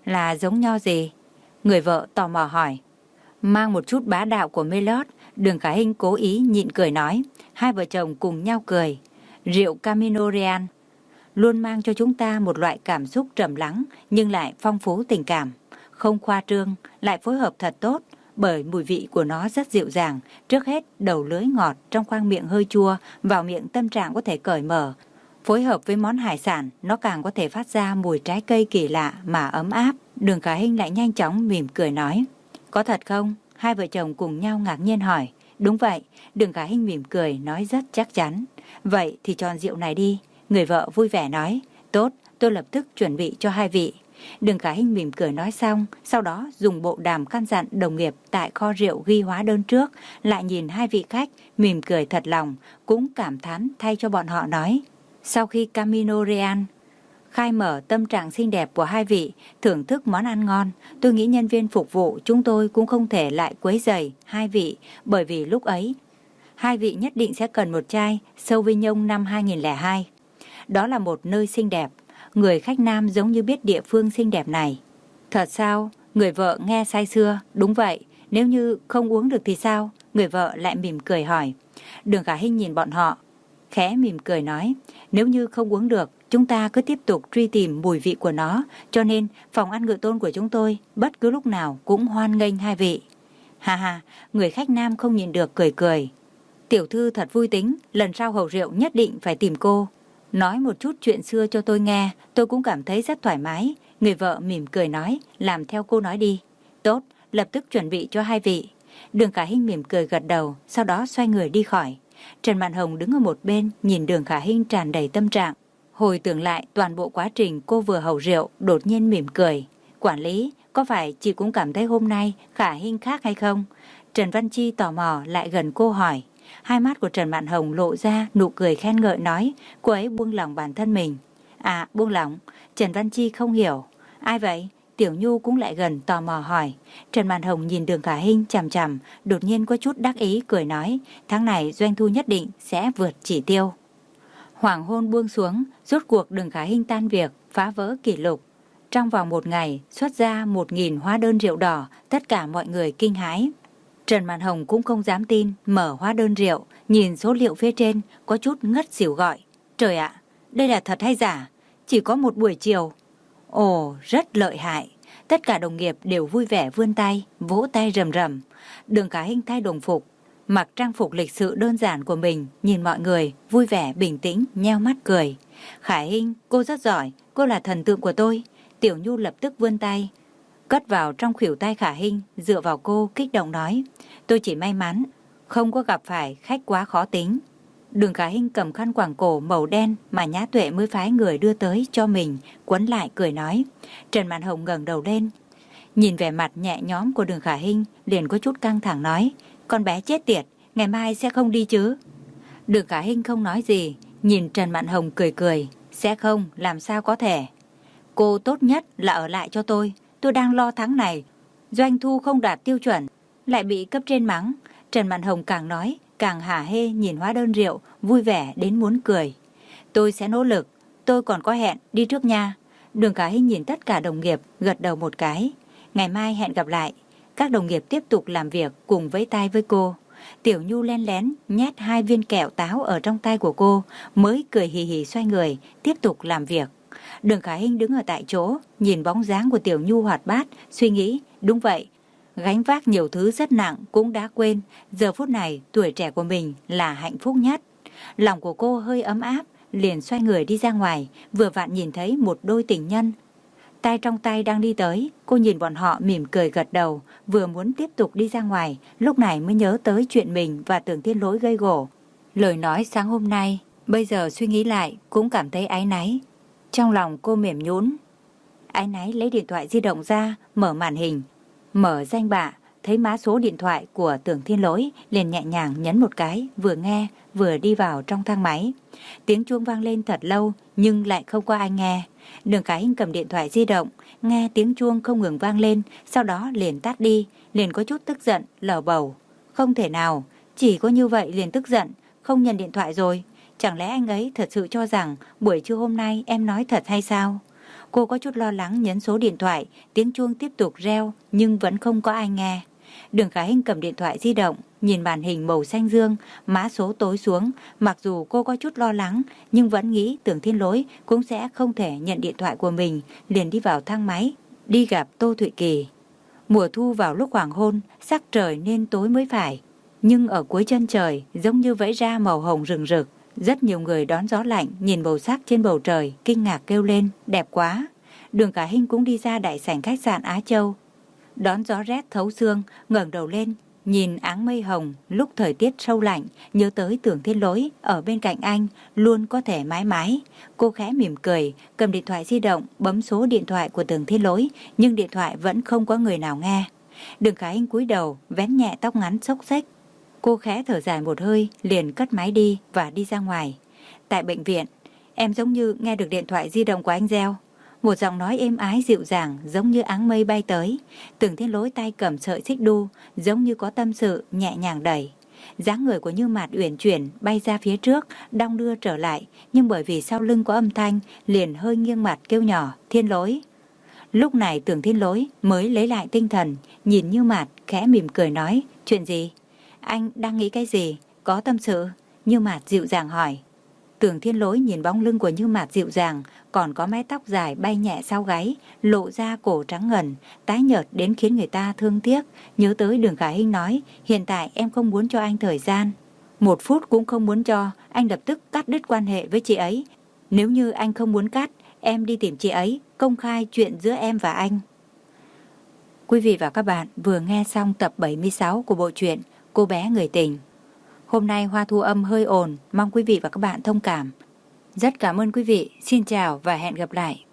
Speaker 1: Là giống nho gì? Người vợ tò mò hỏi. Mang một chút bá đạo của Melot. Đường Khả Hinh cố ý nhịn cười nói. Hai vợ chồng cùng nhau cười. Rượu Camino Real luôn mang cho chúng ta một loại cảm xúc trầm lắng nhưng lại phong phú tình cảm. Không khoa trương, lại phối hợp thật tốt, bởi mùi vị của nó rất dịu dàng. Trước hết, đầu lưỡi ngọt, trong khoang miệng hơi chua, vào miệng tâm trạng có thể cởi mở. Phối hợp với món hải sản, nó càng có thể phát ra mùi trái cây kỳ lạ mà ấm áp. Đường Khả Hinh lại nhanh chóng mỉm cười nói. Có thật không? Hai vợ chồng cùng nhau ngạc nhiên hỏi. Đúng vậy, Đường Khả Hinh mỉm cười nói rất chắc chắn. Vậy thì chọn rượu này đi. Người vợ vui vẻ nói. Tốt, tôi lập tức chuẩn bị cho hai vị. Đường Khả Hinh mỉm cười nói xong, sau đó dùng bộ đàm căn dặn đồng nghiệp tại kho rượu ghi hóa đơn trước, lại nhìn hai vị khách, mỉm cười thật lòng, cũng cảm thán thay cho bọn họ nói. Sau khi Camino Real khai mở tâm trạng xinh đẹp của hai vị, thưởng thức món ăn ngon, tôi nghĩ nhân viên phục vụ chúng tôi cũng không thể lại quấy rầy hai vị, bởi vì lúc ấy, hai vị nhất định sẽ cần một chai Sauvignon năm hai nghìn lẻ hai. Đó là một nơi xinh đẹp. Người khách nam giống như biết địa phương xinh đẹp này. Thật sao? Người vợ nghe say sưa. Đúng vậy, nếu như không uống được thì sao? Người vợ lại mỉm cười hỏi. Đường Khả Hinh nhìn bọn họ, khẽ mỉm cười nói. Nếu như không uống được, chúng ta cứ tiếp tục truy tìm mùi vị của nó. Cho nên, phòng ăn Ngự Tôn của chúng tôi bất cứ lúc nào cũng hoan nghênh hai vị. Hà hà, người khách nam không nhìn được cười cười. Tiểu thư thật vui tính, lần sau hầu rượu nhất định phải tìm cô. Nói một chút chuyện xưa cho tôi nghe, tôi cũng cảm thấy rất thoải mái. Người vợ mỉm cười nói, làm theo cô nói đi. Tốt, lập tức chuẩn bị cho hai vị. Đường Khả Hinh mỉm cười gật đầu, sau đó xoay người đi khỏi. Trần Mạn Hồng đứng ở một bên, nhìn Đường Khả Hinh tràn đầy tâm trạng. Hồi tưởng lại toàn bộ quá trình cô vừa hầu rượu, đột nhiên mỉm cười. Quản lý, có phải chị cũng cảm thấy hôm nay Khả Hinh khác hay không? Trần Văn Chi tò mò lại gần cô hỏi. Hai mắt của Trần Mạn Hồng lộ ra nụ cười khen ngợi nói, cô ấy buông lòng bản thân mình. À, buông lòng. Trần Văn Chi không hiểu. Ai vậy? Tiểu Nhu cũng lại gần tò mò hỏi. Trần Mạn Hồng nhìn Đường Khả Hinh chằm chằm, đột nhiên có chút đắc ý cười nói, tháng này doanh thu nhất định sẽ vượt chỉ tiêu. Hoàng hôn buông xuống, rốt cuộc Đường Khả Hinh tan việc, phá vỡ kỷ lục. Trong vòng một ngày, xuất ra một nghìn hóa đơn rượu đỏ, tất cả mọi người kinh hãi. Trần Mạn Hồng cũng không dám tin, mở hóa đơn rượu, nhìn số liệu phía trên, có chút ngất xỉu gọi. Trời ạ, đây là thật hay giả? Chỉ có một buổi chiều. Ồ, rất lợi hại. Tất cả đồng nghiệp đều vui vẻ vươn tay, vỗ tay rầm rầm. Đường Khả Hinh thay đồng phục, mặc trang phục lịch sự đơn giản của mình, nhìn mọi người, vui vẻ bình tĩnh, nheo mắt cười. Khả Hinh, cô rất giỏi, cô là thần tượng của tôi. Tiểu Nhu lập tức vươn tay, cất vào trong khuỷu tay Khả Hinh, dựa vào cô kích động nói. Tôi chỉ may mắn, không có gặp phải khách quá khó tính. Đường Khả Hinh cầm khăn quàng cổ màu đen mà Nhã Tuệ mới phái người đưa tới cho mình, quấn lại cười nói. Trần Mạn Hồng ngẩng đầu lên, nhìn vẻ mặt nhẹ nhõm của Đường Khả Hinh, liền có chút căng thẳng nói. Con bé chết tiệt, ngày mai sẽ không đi chứ? Đường Khả Hinh không nói gì, nhìn Trần Mạn Hồng cười cười. Sẽ không, làm sao có thể. Cô tốt nhất là ở lại cho tôi. Tôi đang lo tháng này doanh thu không đạt tiêu chuẩn, lại bị cấp trên mắng. Trần Mạn Hồng càng nói càng hả hê nhìn hóa đơn rượu, vui vẻ đến muốn cười. Tôi sẽ nỗ lực, tôi còn có hẹn, đi trước nha. Đường Khả Hinh nhìn tất cả đồng nghiệp, gật đầu một cái. Ngày mai hẹn gặp lại. Các đồng nghiệp tiếp tục làm việc cùng vẫy tay với cô. Tiểu Nhu len lén nhét hai viên kẹo táo ở trong tay của cô, mới cười hì hì xoay người, tiếp tục làm việc. Đường Khả Hinh đứng ở tại chỗ, nhìn bóng dáng của Tiểu Nhu hoạt bát, suy nghĩ, đúng vậy, gánh vác nhiều thứ rất nặng cũng đã quên, giờ phút này tuổi trẻ của mình là hạnh phúc nhất. Lòng của cô hơi ấm áp, liền xoay người đi ra ngoài, vừa vặn nhìn thấy một đôi tình nhân. Tay trong tay đang đi tới, cô nhìn bọn họ mỉm cười gật đầu, vừa muốn tiếp tục đi ra ngoài, lúc này mới nhớ tới chuyện mình và Tưởng Thiên Lỗi gây gổ. Lời nói sáng hôm nay, bây giờ suy nghĩ lại cũng cảm thấy áy náy. Trong lòng cô mềm nhũn. Áy náy lấy điện thoại di động ra, mở màn hình, mở danh bạ, thấy mã số điện thoại của Tưởng Thiên Lỗi, liền nhẹ nhàng nhấn một cái, vừa nghe vừa đi vào trong thang máy. Tiếng chuông vang lên thật lâu nhưng lại không có ai nghe. Đường Khả Hinh cầm điện thoại di động, nghe tiếng chuông không ngừng vang lên, sau đó liền tắt đi, liền có chút tức giận, lẩm bẩm. Không thể nào, chỉ có như vậy liền tức giận, không nhận điện thoại rồi. Chẳng lẽ anh ấy thật sự cho rằng buổi trưa hôm nay em nói thật hay sao? Cô có chút lo lắng nhấn số điện thoại, tiếng chuông tiếp tục reo nhưng vẫn không có ai nghe. Đường Khả Hinh cầm điện thoại di động, nhìn màn hình màu xanh dương, mã số tối xuống. Mặc dù cô có chút lo lắng, nhưng vẫn nghĩ Tưởng Thiên Lỗi cũng sẽ không thể nhận điện thoại của mình, liền đi vào thang máy, đi gặp Tô Thụy Kỳ. Mùa thu vào lúc hoàng hôn, sắc trời nên tối mới phải. Nhưng ở cuối chân trời, giống như vẫy ra màu hồng rừng rực. Rất nhiều người đón gió lạnh, nhìn màu sắc trên bầu trời, kinh ngạc kêu lên, đẹp quá. Đường Khả Hinh cũng đi ra đại sảnh khách sạn Á Châu. Đón gió rét thấu xương, ngẩng đầu lên, nhìn áng mây hồng, lúc thời tiết sâu lạnh, nhớ tới Tưởng Thiên Lỗi ở bên cạnh anh, luôn có thể mãi mãi. Cô khẽ mỉm cười, cầm điện thoại di động, bấm số điện thoại của Tưởng Thiên Lỗi, nhưng điện thoại vẫn không có người nào nghe. Đường Khả Hinh cúi đầu, vén nhẹ tóc ngắn xốc xếch. Cô khẽ thở dài một hơi, liền cất máy đi và đi ra ngoài. Tại bệnh viện, em giống như nghe được điện thoại di động của anh reo. Một giọng nói êm ái dịu dàng giống như áng mây bay tới. Tưởng Thiên Lỗi tay cầm sợi xích đu, giống như có tâm sự, nhẹ nhàng đẩy. Dáng người của Như Mạt uyển chuyển bay ra phía trước, đong đưa trở lại, nhưng bởi vì sau lưng có âm thanh, liền hơi nghiêng mặt kêu nhỏ, Thiên Lỗi. Lúc này Tưởng Thiên Lỗi mới lấy lại tinh thần, nhìn Như Mạt khẽ mỉm cười nói, chuyện gì? Anh đang nghĩ cái gì? Có tâm sự? Như Mạt dịu dàng hỏi. Tưởng Thiên Lỗi nhìn bóng lưng của Như Mạt dịu dàng, còn có mái tóc dài bay nhẹ sau gáy, lộ ra cổ trắng ngần, tái nhợt đến khiến người ta thương tiếc. Nhớ tới Đường Khả Hinh nói, hiện tại em không muốn cho anh thời gian. Một phút cũng không muốn cho, anh lập tức cắt đứt quan hệ với chị ấy. Nếu như anh không muốn cắt, em đi tìm chị ấy, công khai chuyện giữa em và anh. Quý vị và các bạn vừa nghe xong tập bảy mươi sáu của bộ truyện Cô bé người tình. Hôm nay Hoa thu âm hơi ồn, mong quý vị và các bạn thông cảm. Rất cảm ơn quý vị, xin chào và hẹn gặp lại.